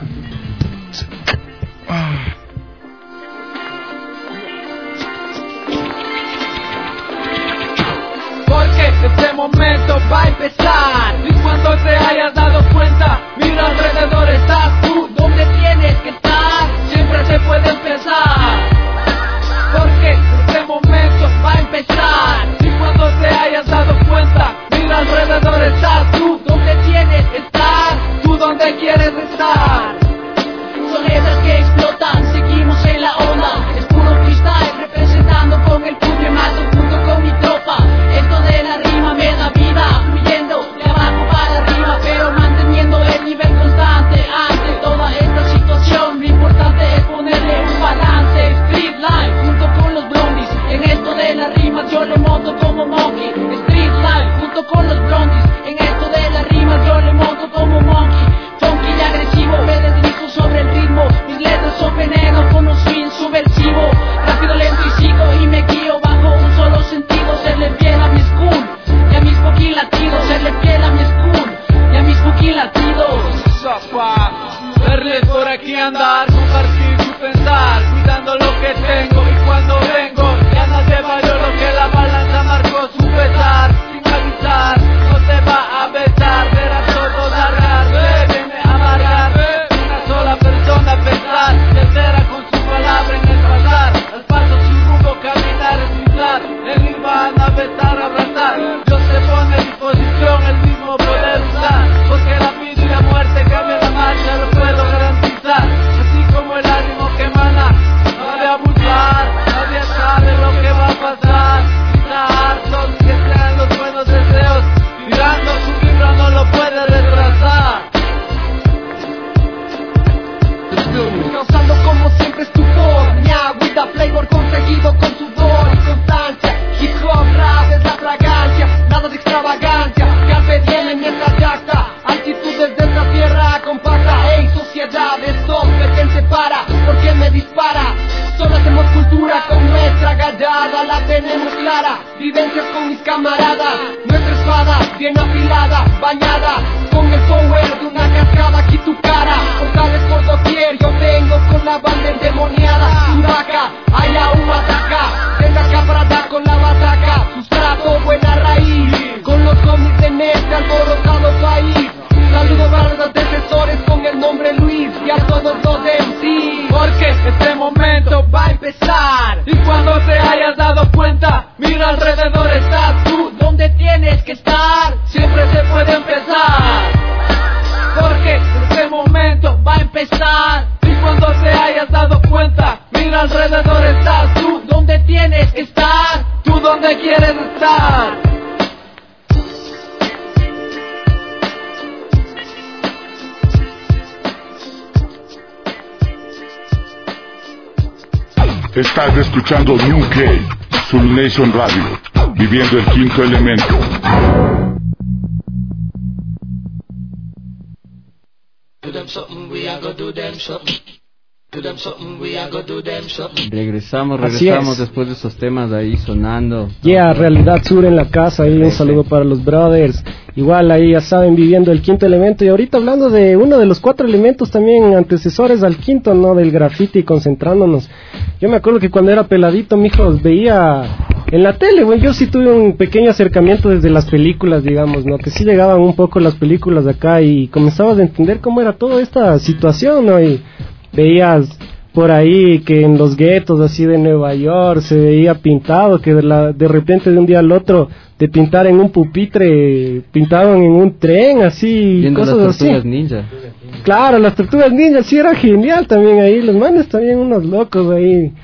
Este momento va a empezar y cuando te hayas dado cuenta, mira alrededor, estás tú donde tienes que estar, siempre se puede empezar, porque este momento va a empezar y cuando te hayas dado cuenta, mira alrededor, estás tú donde tienes que estar, tú donde quieres estar. Son letras que explotan, seguimos en la onda, es puro freestyle representando con el puño mato junto con mi tropa. Esto de la rima me da vida, fluyendo de abajo para arriba, pero manteniendo el nivel constante ante toda esta situación. Lo importante es ponerle un balance. Street Life junto con los blondies, en esto de las rimas yo le monto como monkey. Street Life junto con los blondies, en esto de las rimas yo le monto como monkey. Funky y agresivo, me deslizo sobre el ritmo, mis letras son veneno con un swing subversivo. Rápido, lento y sigo y me guío bajo un solo sentido, serle fiel a mi school y a mis fucking latidos, serle fiel a mi school y a mis fucking latidos. Verles por aquí andar, compartir su pensar, cuidando lo que tengo y cuando vengo, ya no te valió lo que la balanza marcó su pesar, sin avisar, no te va a besar, verás todo largar, viene a amargar, una sola persona pensar, tercera con su palabra en el pasar, al paso su rumbo caminar, escuchar, el nirvana, besar, abrazar, Dios te pone a disposición el mismo poder usar, porque la vida y la muerte cambian la marcha, lo puedo garantizar, así como el ánimo que emana, no de abusar, nadie sabe lo que va a pasar, está hartos que sean los buenos deseos, tirando su vibra no lo puede retrasar. Causando como siempre estupor, ña, with the flavor conseguido con sudor y constancia. Hip hop rap es la fragancia, nada de extravagancia. Carpe diem mientras jacta, altitudes de esta tierra compacta. Ey, sociedad, esto se para, porque me dispara. Solo hacemos cultura con nuestra gallada, la tenemos clara. Vivencias con mis camaradas, nuestra espada bien afilada, bañada con el power de una cascada. Aquí tu cara, portales por doquier, yo vengo con la banda endemoniada. Sudaca, allá un ataca, venga acá para dar con la bataca. Sustrato, buena raíz, con los cómics de este alborotado país. Saludo para los antecesores con el nombre Luis y a todos los M C, porque este momento va a empezar y cuando te hayas dado cuenta, mira alrededor, estás tú donde tienes que estar, siempre se puede empezar, porque este momento va a empezar y cuando te hayas dado cuenta, mira alrededor, estás tú donde tienes que estar, tú donde quieres estar. Estás escuchando New K, Zulu Nation Radio, viviendo el quinto elemento. Do them something, we are gonna do them something. Do them something, we are gonna do them something. Regresamos, Así regresamos es. después de esos temas ahí sonando. Yeah, Realidad Sur en la casa, ahí un saludo para los brothers. Igual ahí ya saben, viviendo el quinto elemento. Y ahorita hablando de uno de los cuatro elementos también antecesores al quinto, ¿no? Del graffiti, concentrándonos. Yo me acuerdo que cuando era peladito, mijos, veía en la tele, güey. Yo sí tuve un pequeño acercamiento desde las películas, digamos, ¿no? Que sí llegaban un poco las películas de acá y comenzabas a entender cómo era toda esta situación, ¿no? Y veías por ahí que en los guetos así de Nueva York se veía pintado, que de, la, de repente de un día al otro te pintaran en un pupitre, pintaban en un tren, así, viendo cosas las tortugas así. ninja. Claro, las tortugas ninja, sí era genial también ahí, los manes también unos locos ahí.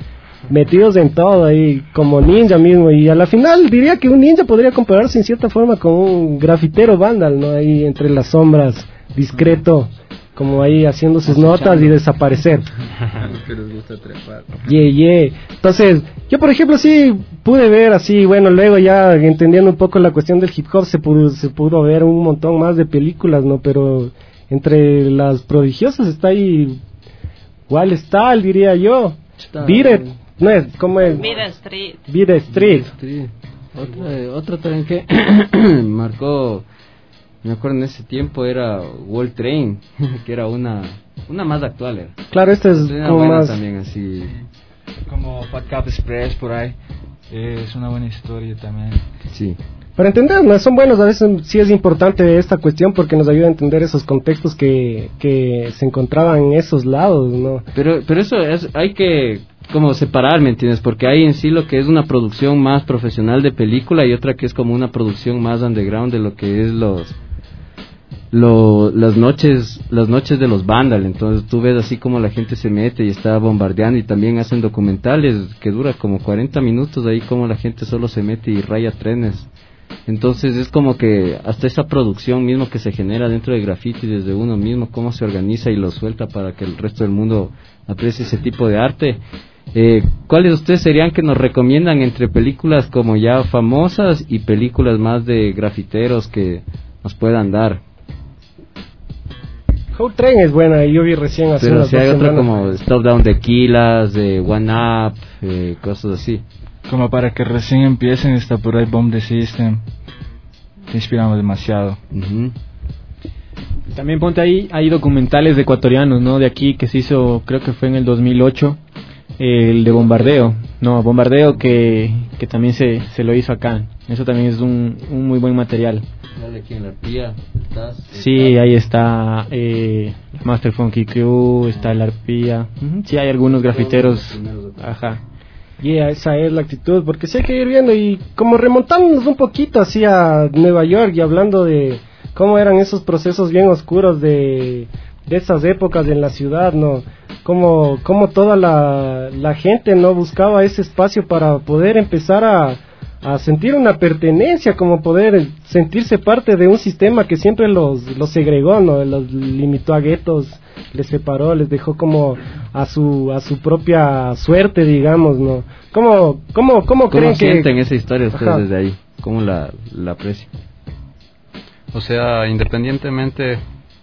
metidos en todo ahí, como ninja mismo, y a la final diría que un ninja podría compararse en cierta forma con un grafitero vándal, ¿no? Ahí entre las sombras, discreto, como ahí haciendo sus notas y desaparecer. Que les gusta trepar. Yeah, yeah. Entonces, yo por ejemplo sí pude ver así, bueno, luego ya entendiendo un poco la cuestión del hip hop se pudo, se pudo ver un montón más de películas, ¿no? Pero entre las prodigiosas está ahí Wall Style, diría yo. Beat It, no es, ¿cómo es? Beat Street. Beat Street. Sí. Otra, otra también que marcó, me acuerdo en ese tiempo era Wall Train, que era una una más actual. Era. Claro, esta es una como buena más también así. Como Fat Cap Express por ahí. Eh, es una buena historia también. Sí. Para entender, ¿no? Son buenos, a veces sí es importante esta cuestión porque nos ayuda a entender esos contextos que, que se encontraban en esos lados, ¿no? Pero pero eso es, hay que como separar, ¿me entiendes? Porque hay en sí lo que es una producción más profesional de película y otra que es como una producción más underground de lo que es los lo, las noches las noches de los Vandal. Entonces tú ves así como la gente se mete y está bombardeando, y también hacen documentales que dura como cuarenta minutos ahí como la gente solo se mete y raya trenes. Entonces es como que hasta esa producción mismo que se genera dentro de graffiti desde uno mismo, cómo se organiza y lo suelta para que el resto del mundo aprecie ese tipo de arte. Eh, ¿Cuáles de ustedes serían que nos recomiendan entre películas como ya famosas y películas más de grafiteros que nos puedan dar? Whole Train es buena, yo vi recién hace Pero unas si hay dos otra semanas. como Stop Down Tequilas, de One Up, eh, cosas así. Como para que recién empiecen está por ahí Bomb the System. Te inspiramos demasiado. Uh-huh. También ponte ahí, hay documentales de ecuatorianos, ¿no? De aquí que se hizo, creo que fue en el dos mil ocho, eh, el de Bombardeo, no, Bombardeo que, que también se, se lo hizo acá. Eso también es un, un muy buen material. Dale aquí en la arpía, estás. Sí, ahí está eh, Master Funky Crew, está la arpía. Uh-huh. Sí, hay algunos grafiteros. Ajá. Yeah, esa es la actitud, porque sí hay que ir viendo y como remontándonos un poquito así a Nueva York y hablando de cómo eran esos procesos bien oscuros de, de esas épocas en la ciudad, ¿no? Como, como toda la, la gente no buscaba ese espacio para poder empezar a, a sentir una pertenencia, como poder sentirse parte de un sistema que siempre los, los segregó, ¿no? Los limitó a guetos, les separó, les dejó como a su a su propia suerte, digamos, ¿no? ¿Cómo, cómo, cómo, ¿Cómo creen sienten que esa historia ustedes Ajá. desde ahí? ¿Cómo la, la aprecian? O sea, independientemente,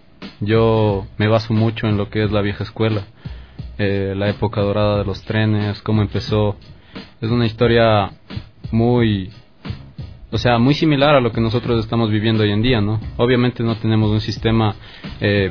yo me baso mucho en lo que es la vieja escuela, eh, la época dorada de los trenes, cómo empezó. Es una historia muy, o sea, muy similar a lo que nosotros estamos viviendo hoy en día, ¿no? Obviamente no tenemos un sistema eh,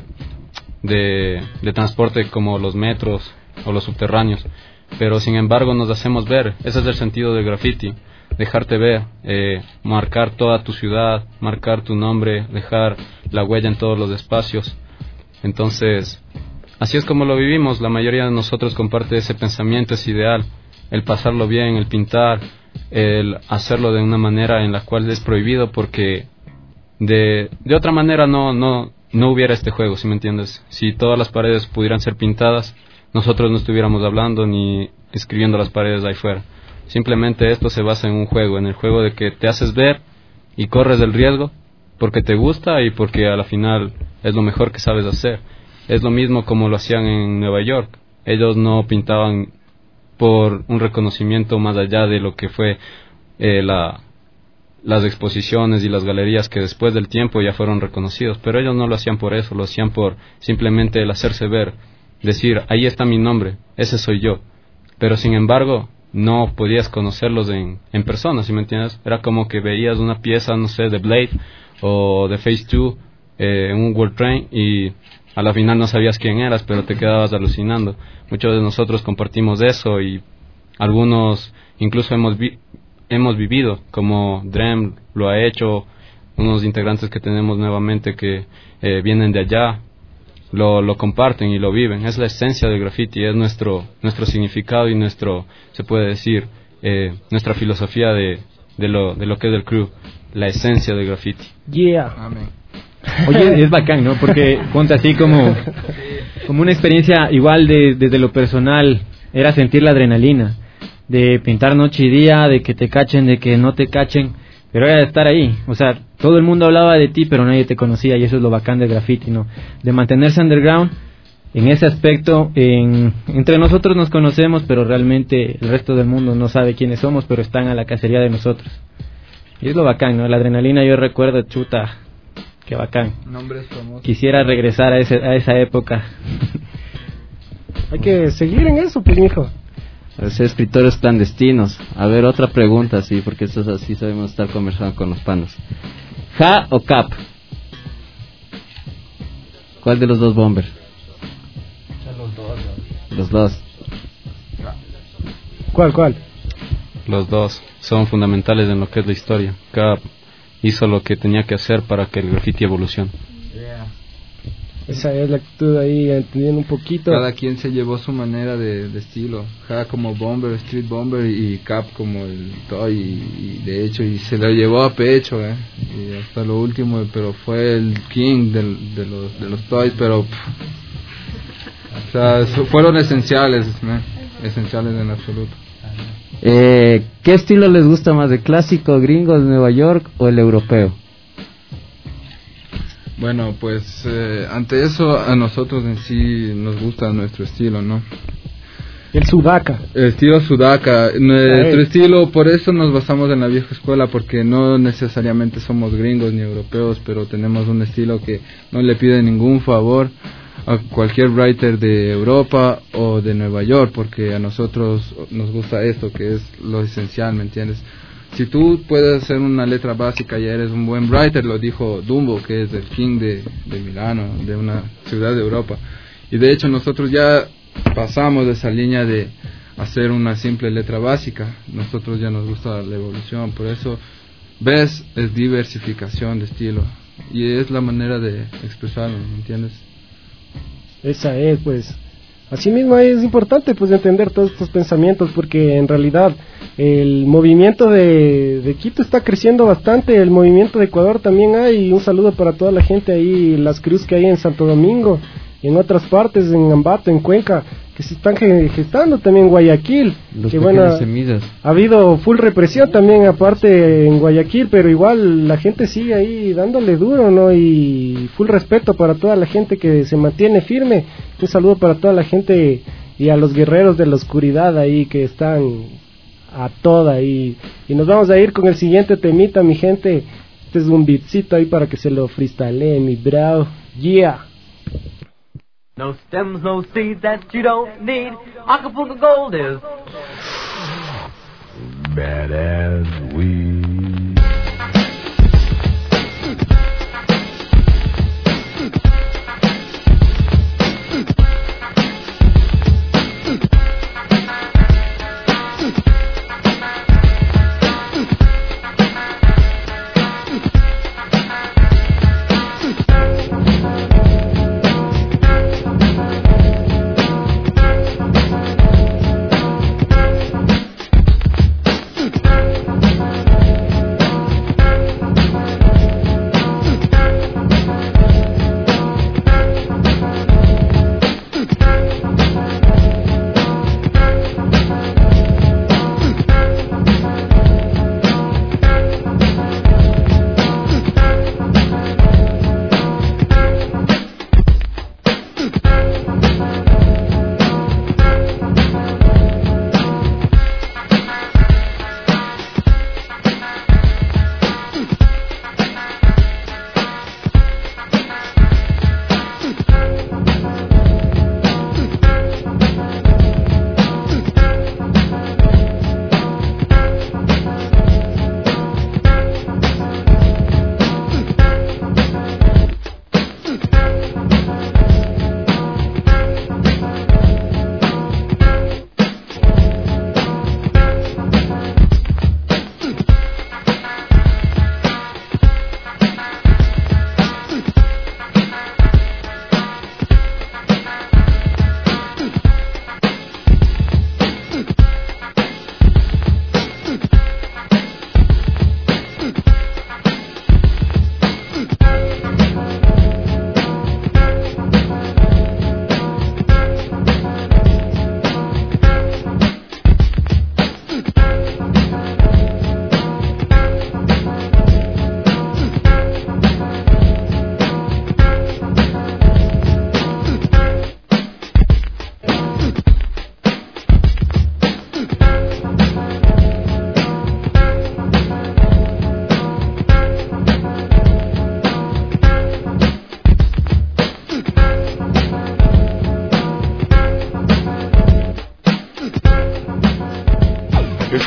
de, de transporte como los metros o los subterráneos, pero sin embargo nos hacemos ver. Ese es el sentido del graffiti, dejarte ver, eh, marcar toda tu ciudad, marcar tu nombre, dejar la huella en todos los espacios. Entonces, así es como lo vivimos. La mayoría de nosotros comparte ese pensamiento, ese ideal, el pasarlo bien, el pintar, el hacerlo de una manera en la cual es prohibido, porque de, de otra manera no, no, no hubiera este juego, ¿sí me entiendes? Si todas las paredes pudieran ser pintadas, nosotros no estuviéramos hablando ni escribiendo las paredes ahí fuera. Simplemente esto se basa en un juego, en el juego de que te haces ver y corres el riesgo porque te gusta y porque a la final es lo mejor que sabes hacer. Es lo mismo como lo hacían en Nueva York. Ellos no pintaban por un reconocimiento más allá de lo que fue eh, la, las exposiciones y las galerías que después del tiempo ya fueron reconocidos, pero ellos no lo hacían por eso, lo hacían por simplemente el hacerse ver, decir, ahí está mi nombre, ese soy yo. Pero sin embargo no podías conocerlos en, en persona, ¿sí me entiendes? Era como que veías una pieza, no sé, de Blade o de Phase dos eh, en un World Train y a la final no sabías quién eras, pero te quedabas alucinando. Muchos de nosotros compartimos eso y algunos incluso hemos vi hemos vivido, como Drem lo ha hecho, unos integrantes que tenemos nuevamente que eh, vienen de allá, lo, lo comparten y lo viven. Es la esencia del graffiti, es nuestro nuestro significado y nuestro, se puede decir, eh, nuestra filosofía de, de, lo, de lo que es el crew, la esencia del graffiti. Yeah. Amén. Oye, es bacán, ¿no? Porque ponte así como, como una experiencia igual de, desde lo personal, era sentir la adrenalina. de pintar noche y día, de que te cachen, de que no te cachen, pero era de estar ahí. O sea, todo el mundo hablaba de ti, pero nadie te conocía, y eso es lo bacán del graffiti, ¿no? De mantenerse underground. En ese aspecto, en, entre nosotros nos conocemos, pero realmente el resto del mundo no sabe quiénes somos, pero están a la cacería de nosotros. Y es lo bacán, ¿no? La adrenalina, yo recuerdo, chuta, qué bacán. Nombres famosos. Quisiera regresar a, ese, a esa época. Hay que seguir en eso, pues, mijo. Los escritores clandestinos. A ver, otra pregunta, sí, porque eso es así, sabemos estar conversando con los panos. ¿Ja o Cap? ¿Cuál de los dos bombers? Los dos. Los dos. ¿Cuál, cuál? Los dos son fundamentales en lo que es la historia. Cap hizo lo que tenía que hacer para que el graffiti evolucione. Esa es la actitud ahí, entendiendo un poquito. Cada quien se llevó su manera de, de estilo. Ja como Bomber, Street Bomber, y Cap como el Toy, y, y de hecho y se lo llevó a pecho, eh, y hasta lo último, pero fue el king del, de los de los Toys, pero pff, o sea, fueron esenciales, eh, esenciales en absoluto. Eh, ¿Qué estilo les gusta más, el clásico gringo de Nueva York o el europeo? Bueno, pues eh, ante eso a nosotros en sí nos gusta nuestro estilo, ¿no? El Sudaca. El estilo Sudaca. Nuestro estilo, por eso nos basamos en la vieja escuela, porque no necesariamente somos gringos ni europeos, pero tenemos un estilo que no le pide ningún favor a cualquier writer de Europa o de Nueva York, porque a nosotros nos gusta esto, que es lo esencial, ¿me entiendes? Si tú puedes hacer una letra básica y eres un buen writer, lo dijo Dumbo, que es el king de, de Milano, de una ciudad de Europa. Y de hecho nosotros ya pasamos de esa línea de hacer una simple letra básica. Nosotros ya nos gusta la evolución, por eso ves, es diversificación de estilo. Y es la manera de expresarlo, ¿me entiendes? Esa es, pues. Asimismo es importante pues entender todos estos pensamientos, porque en realidad el movimiento de, de Quito está creciendo bastante, el movimiento de Ecuador también hay. Un saludo para toda la gente ahí, las crews que hay en Santo Domingo y en otras partes, en Ambato, en Cuenca, que se están gestando también en Guayaquil. Los que bueno, semillas. Ha habido full represión también aparte en Guayaquil, pero igual la gente sigue ahí dándole duro, ¿no? Y full respeto para toda la gente que se mantiene firme. Un saludo para toda la gente y a los guerreros de la oscuridad ahí que están a toda. Y, y nos vamos a ir con el siguiente temita, mi gente. Este es un beatcito ahí para que se lo freestyle, mi bro. Yeah. No stems, no seeds that you don't need. Acapulco Gold is bad as weed.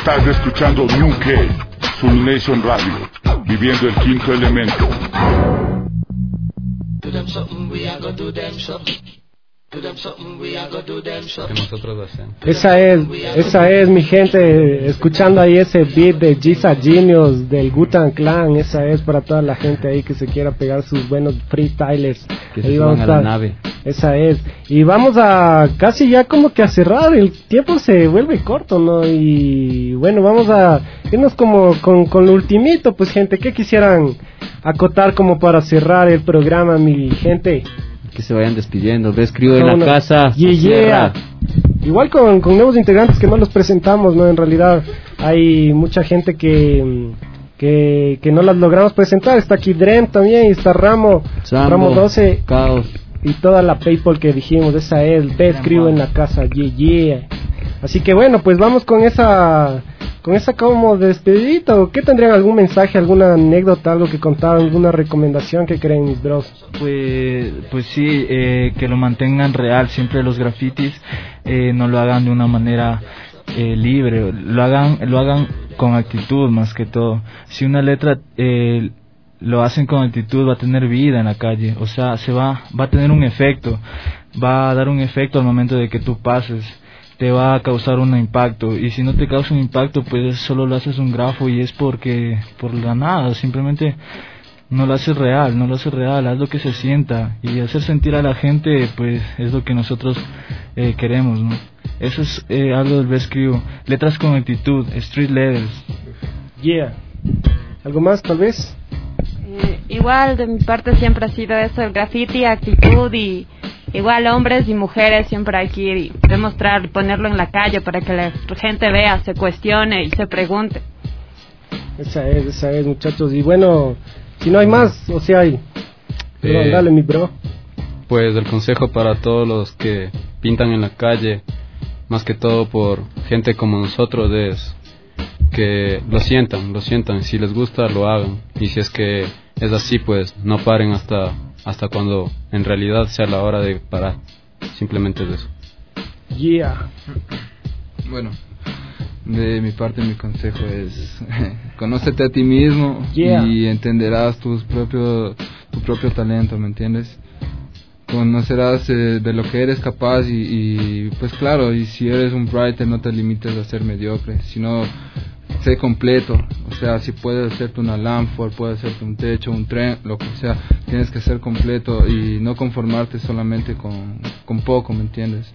Estás escuchando New K, Soul Nation Radio, viviendo el quinto elemento. Do them something, we are gonna do them something. Do them something, we are gonna do them something. Que nosotros lo hacemos. Esa es, esa es mi gente, escuchando ahí ese beat de Giza Genius del Wu-Tang Clan. Esa es para toda la gente ahí que se quiera pegar sus buenos freestyles. Que se ahí suban vamos a la nave. Esa es. Y vamos a casi ya como que a cerrar, el tiempo se vuelve corto, ¿no? Y bueno, vamos a irnos como con, con lo ultimito, pues gente, ¿qué quisieran acotar como para cerrar el programa, mi gente? Que se vayan despidiendo. Ves Crew en la no, casa. Yeah, yeah. Igual con, con nuevos integrantes que no los presentamos, ¿no? En realidad hay mucha gente que que, que no las logramos presentar. Está aquí Drem también, y está Ramo, Sambo, Ramo doce, Caos. Y toda la PayPal que dijimos, esa es, Best Crew en la casa, yeah, yeah. Así que bueno, pues vamos con esa con esa como despedidita. ¿O qué tendrían? ¿Algún mensaje, alguna anécdota, algo que contar, alguna recomendación que creen, mis bros? Pues, pues sí, eh, que lo mantengan real, siempre los grafitis, eh, no lo hagan de una manera eh, libre, lo hagan, lo hagan con actitud más que todo. Si una letra eh, lo hacen con actitud, va a tener vida en la calle, o sea, se va, va a tener un efecto, va a dar un efecto al momento de que tú pases, te va a causar un impacto, y si no te causa un impacto, pues solo lo haces un grafo y es porque, por la nada, simplemente no lo haces real, no lo haces real, haz lo que se sienta, y hacer sentir a la gente, pues es lo que nosotros eh, queremos, ¿no? Eso es eh, algo del Best Crew, letras con actitud, street letters. Yeah. ¿Algo más, tal vez? Eh, igual, de mi parte siempre ha sido eso, el graffiti, actitud, y igual hombres y mujeres siempre hay que ir y demostrar, ponerlo en la calle para que la gente vea, se cuestione y se pregunte. Esa es, esa es, muchachos. Y bueno, si no hay más, o si hay, pero Eh, dale, mi bro. Pues el consejo para todos los que pintan en la calle, más que todo por gente como nosotros, es que lo sientan, lo sientan, si les gusta lo hagan, y si es que es así, pues no paren hasta hasta cuando en realidad sea la hora de parar. Simplemente es eso. Yeah. Bueno, de mi parte mi consejo es conócete a ti mismo, yeah, y entenderás tus propio, tu propio talento, ¿me entiendes? Conocerás eh, de lo que eres capaz, y, y pues claro, y si eres un writer no te limites a ser mediocre, sino sé completo. O sea, si puedes hacerte una Lamford, puedes hacerte un techo, un tren, lo que sea, tienes que ser completo y no conformarte solamente con, con poco, ¿me entiendes?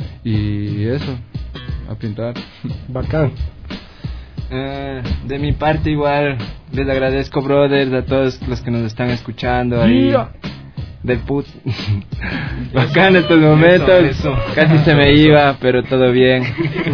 Y eso, a pintar. Bacán. Uh, de mi parte igual les agradezco, brothers, a todos los que nos están escuchando ahí. Yeah. Del put bacán estos momentos, eso, eso. Casi se me iba, pero todo bien.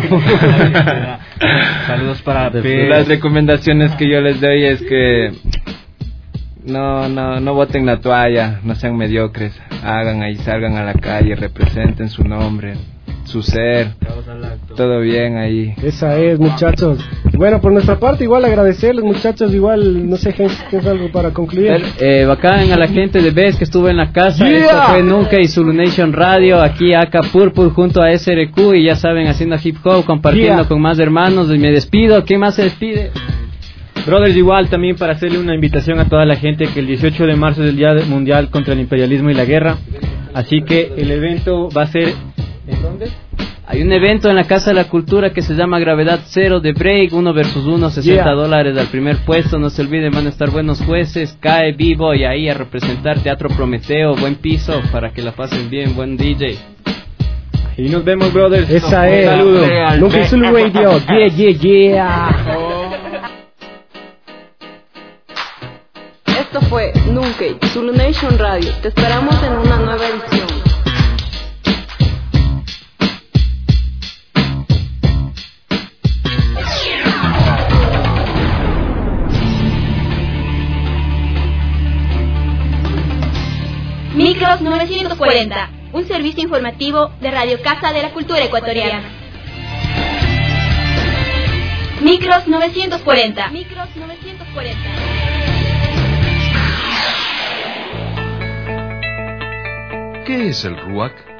Saludos para P. Las recomendaciones que yo les doy es que no, no, no boten la toalla, no sean mediocres, hagan ahí, salgan a la calle, representen su nombre, su ser, todo bien ahí. Esa es, muchachos. Bueno, por nuestra parte igual agradecerles, muchachos, igual no sé, gente, ¿tienes algo para concluir? Eh, bacán a la gente de Best que estuvo en la casa. Yeah. Esto fue Nunca y Zulu Nation Radio, aquí acá Purple junto a S R Q, y ya saben, haciendo hip hop, compartiendo Yeah. con más hermanos. Y me despido. ¿Quién más se despide? Brothers, igual también para hacerle una invitación a toda la gente que el dieciocho de marzo es el Día Mundial contra el Imperialismo y la Guerra, así que el evento va a ser ¿en dónde? Hay un evento en la Casa de la Cultura que se llama Gravedad Cero de Break, uno versus uno, sesenta Yeah. dólares al primer puesto. No se olviden, van a estar buenos jueces, cae vivo y ahí a representar Teatro Prometeo, buen piso para que la pasen bien, buen D J. Y nos vemos, brothers. Esa Un es, saludo. Nunca y Zulu Radio, yeah, yeah, yeah. Esto fue Nunca y Zulu Nation Radio. Te esperamos en una nueva edición. Micros novecientos cuarenta, un servicio informativo de Radio Casa de la Cultura Ecuatoriana. Micros novecientos cuarenta. Micros novecientos cuarenta. ¿Qué es el RUAC?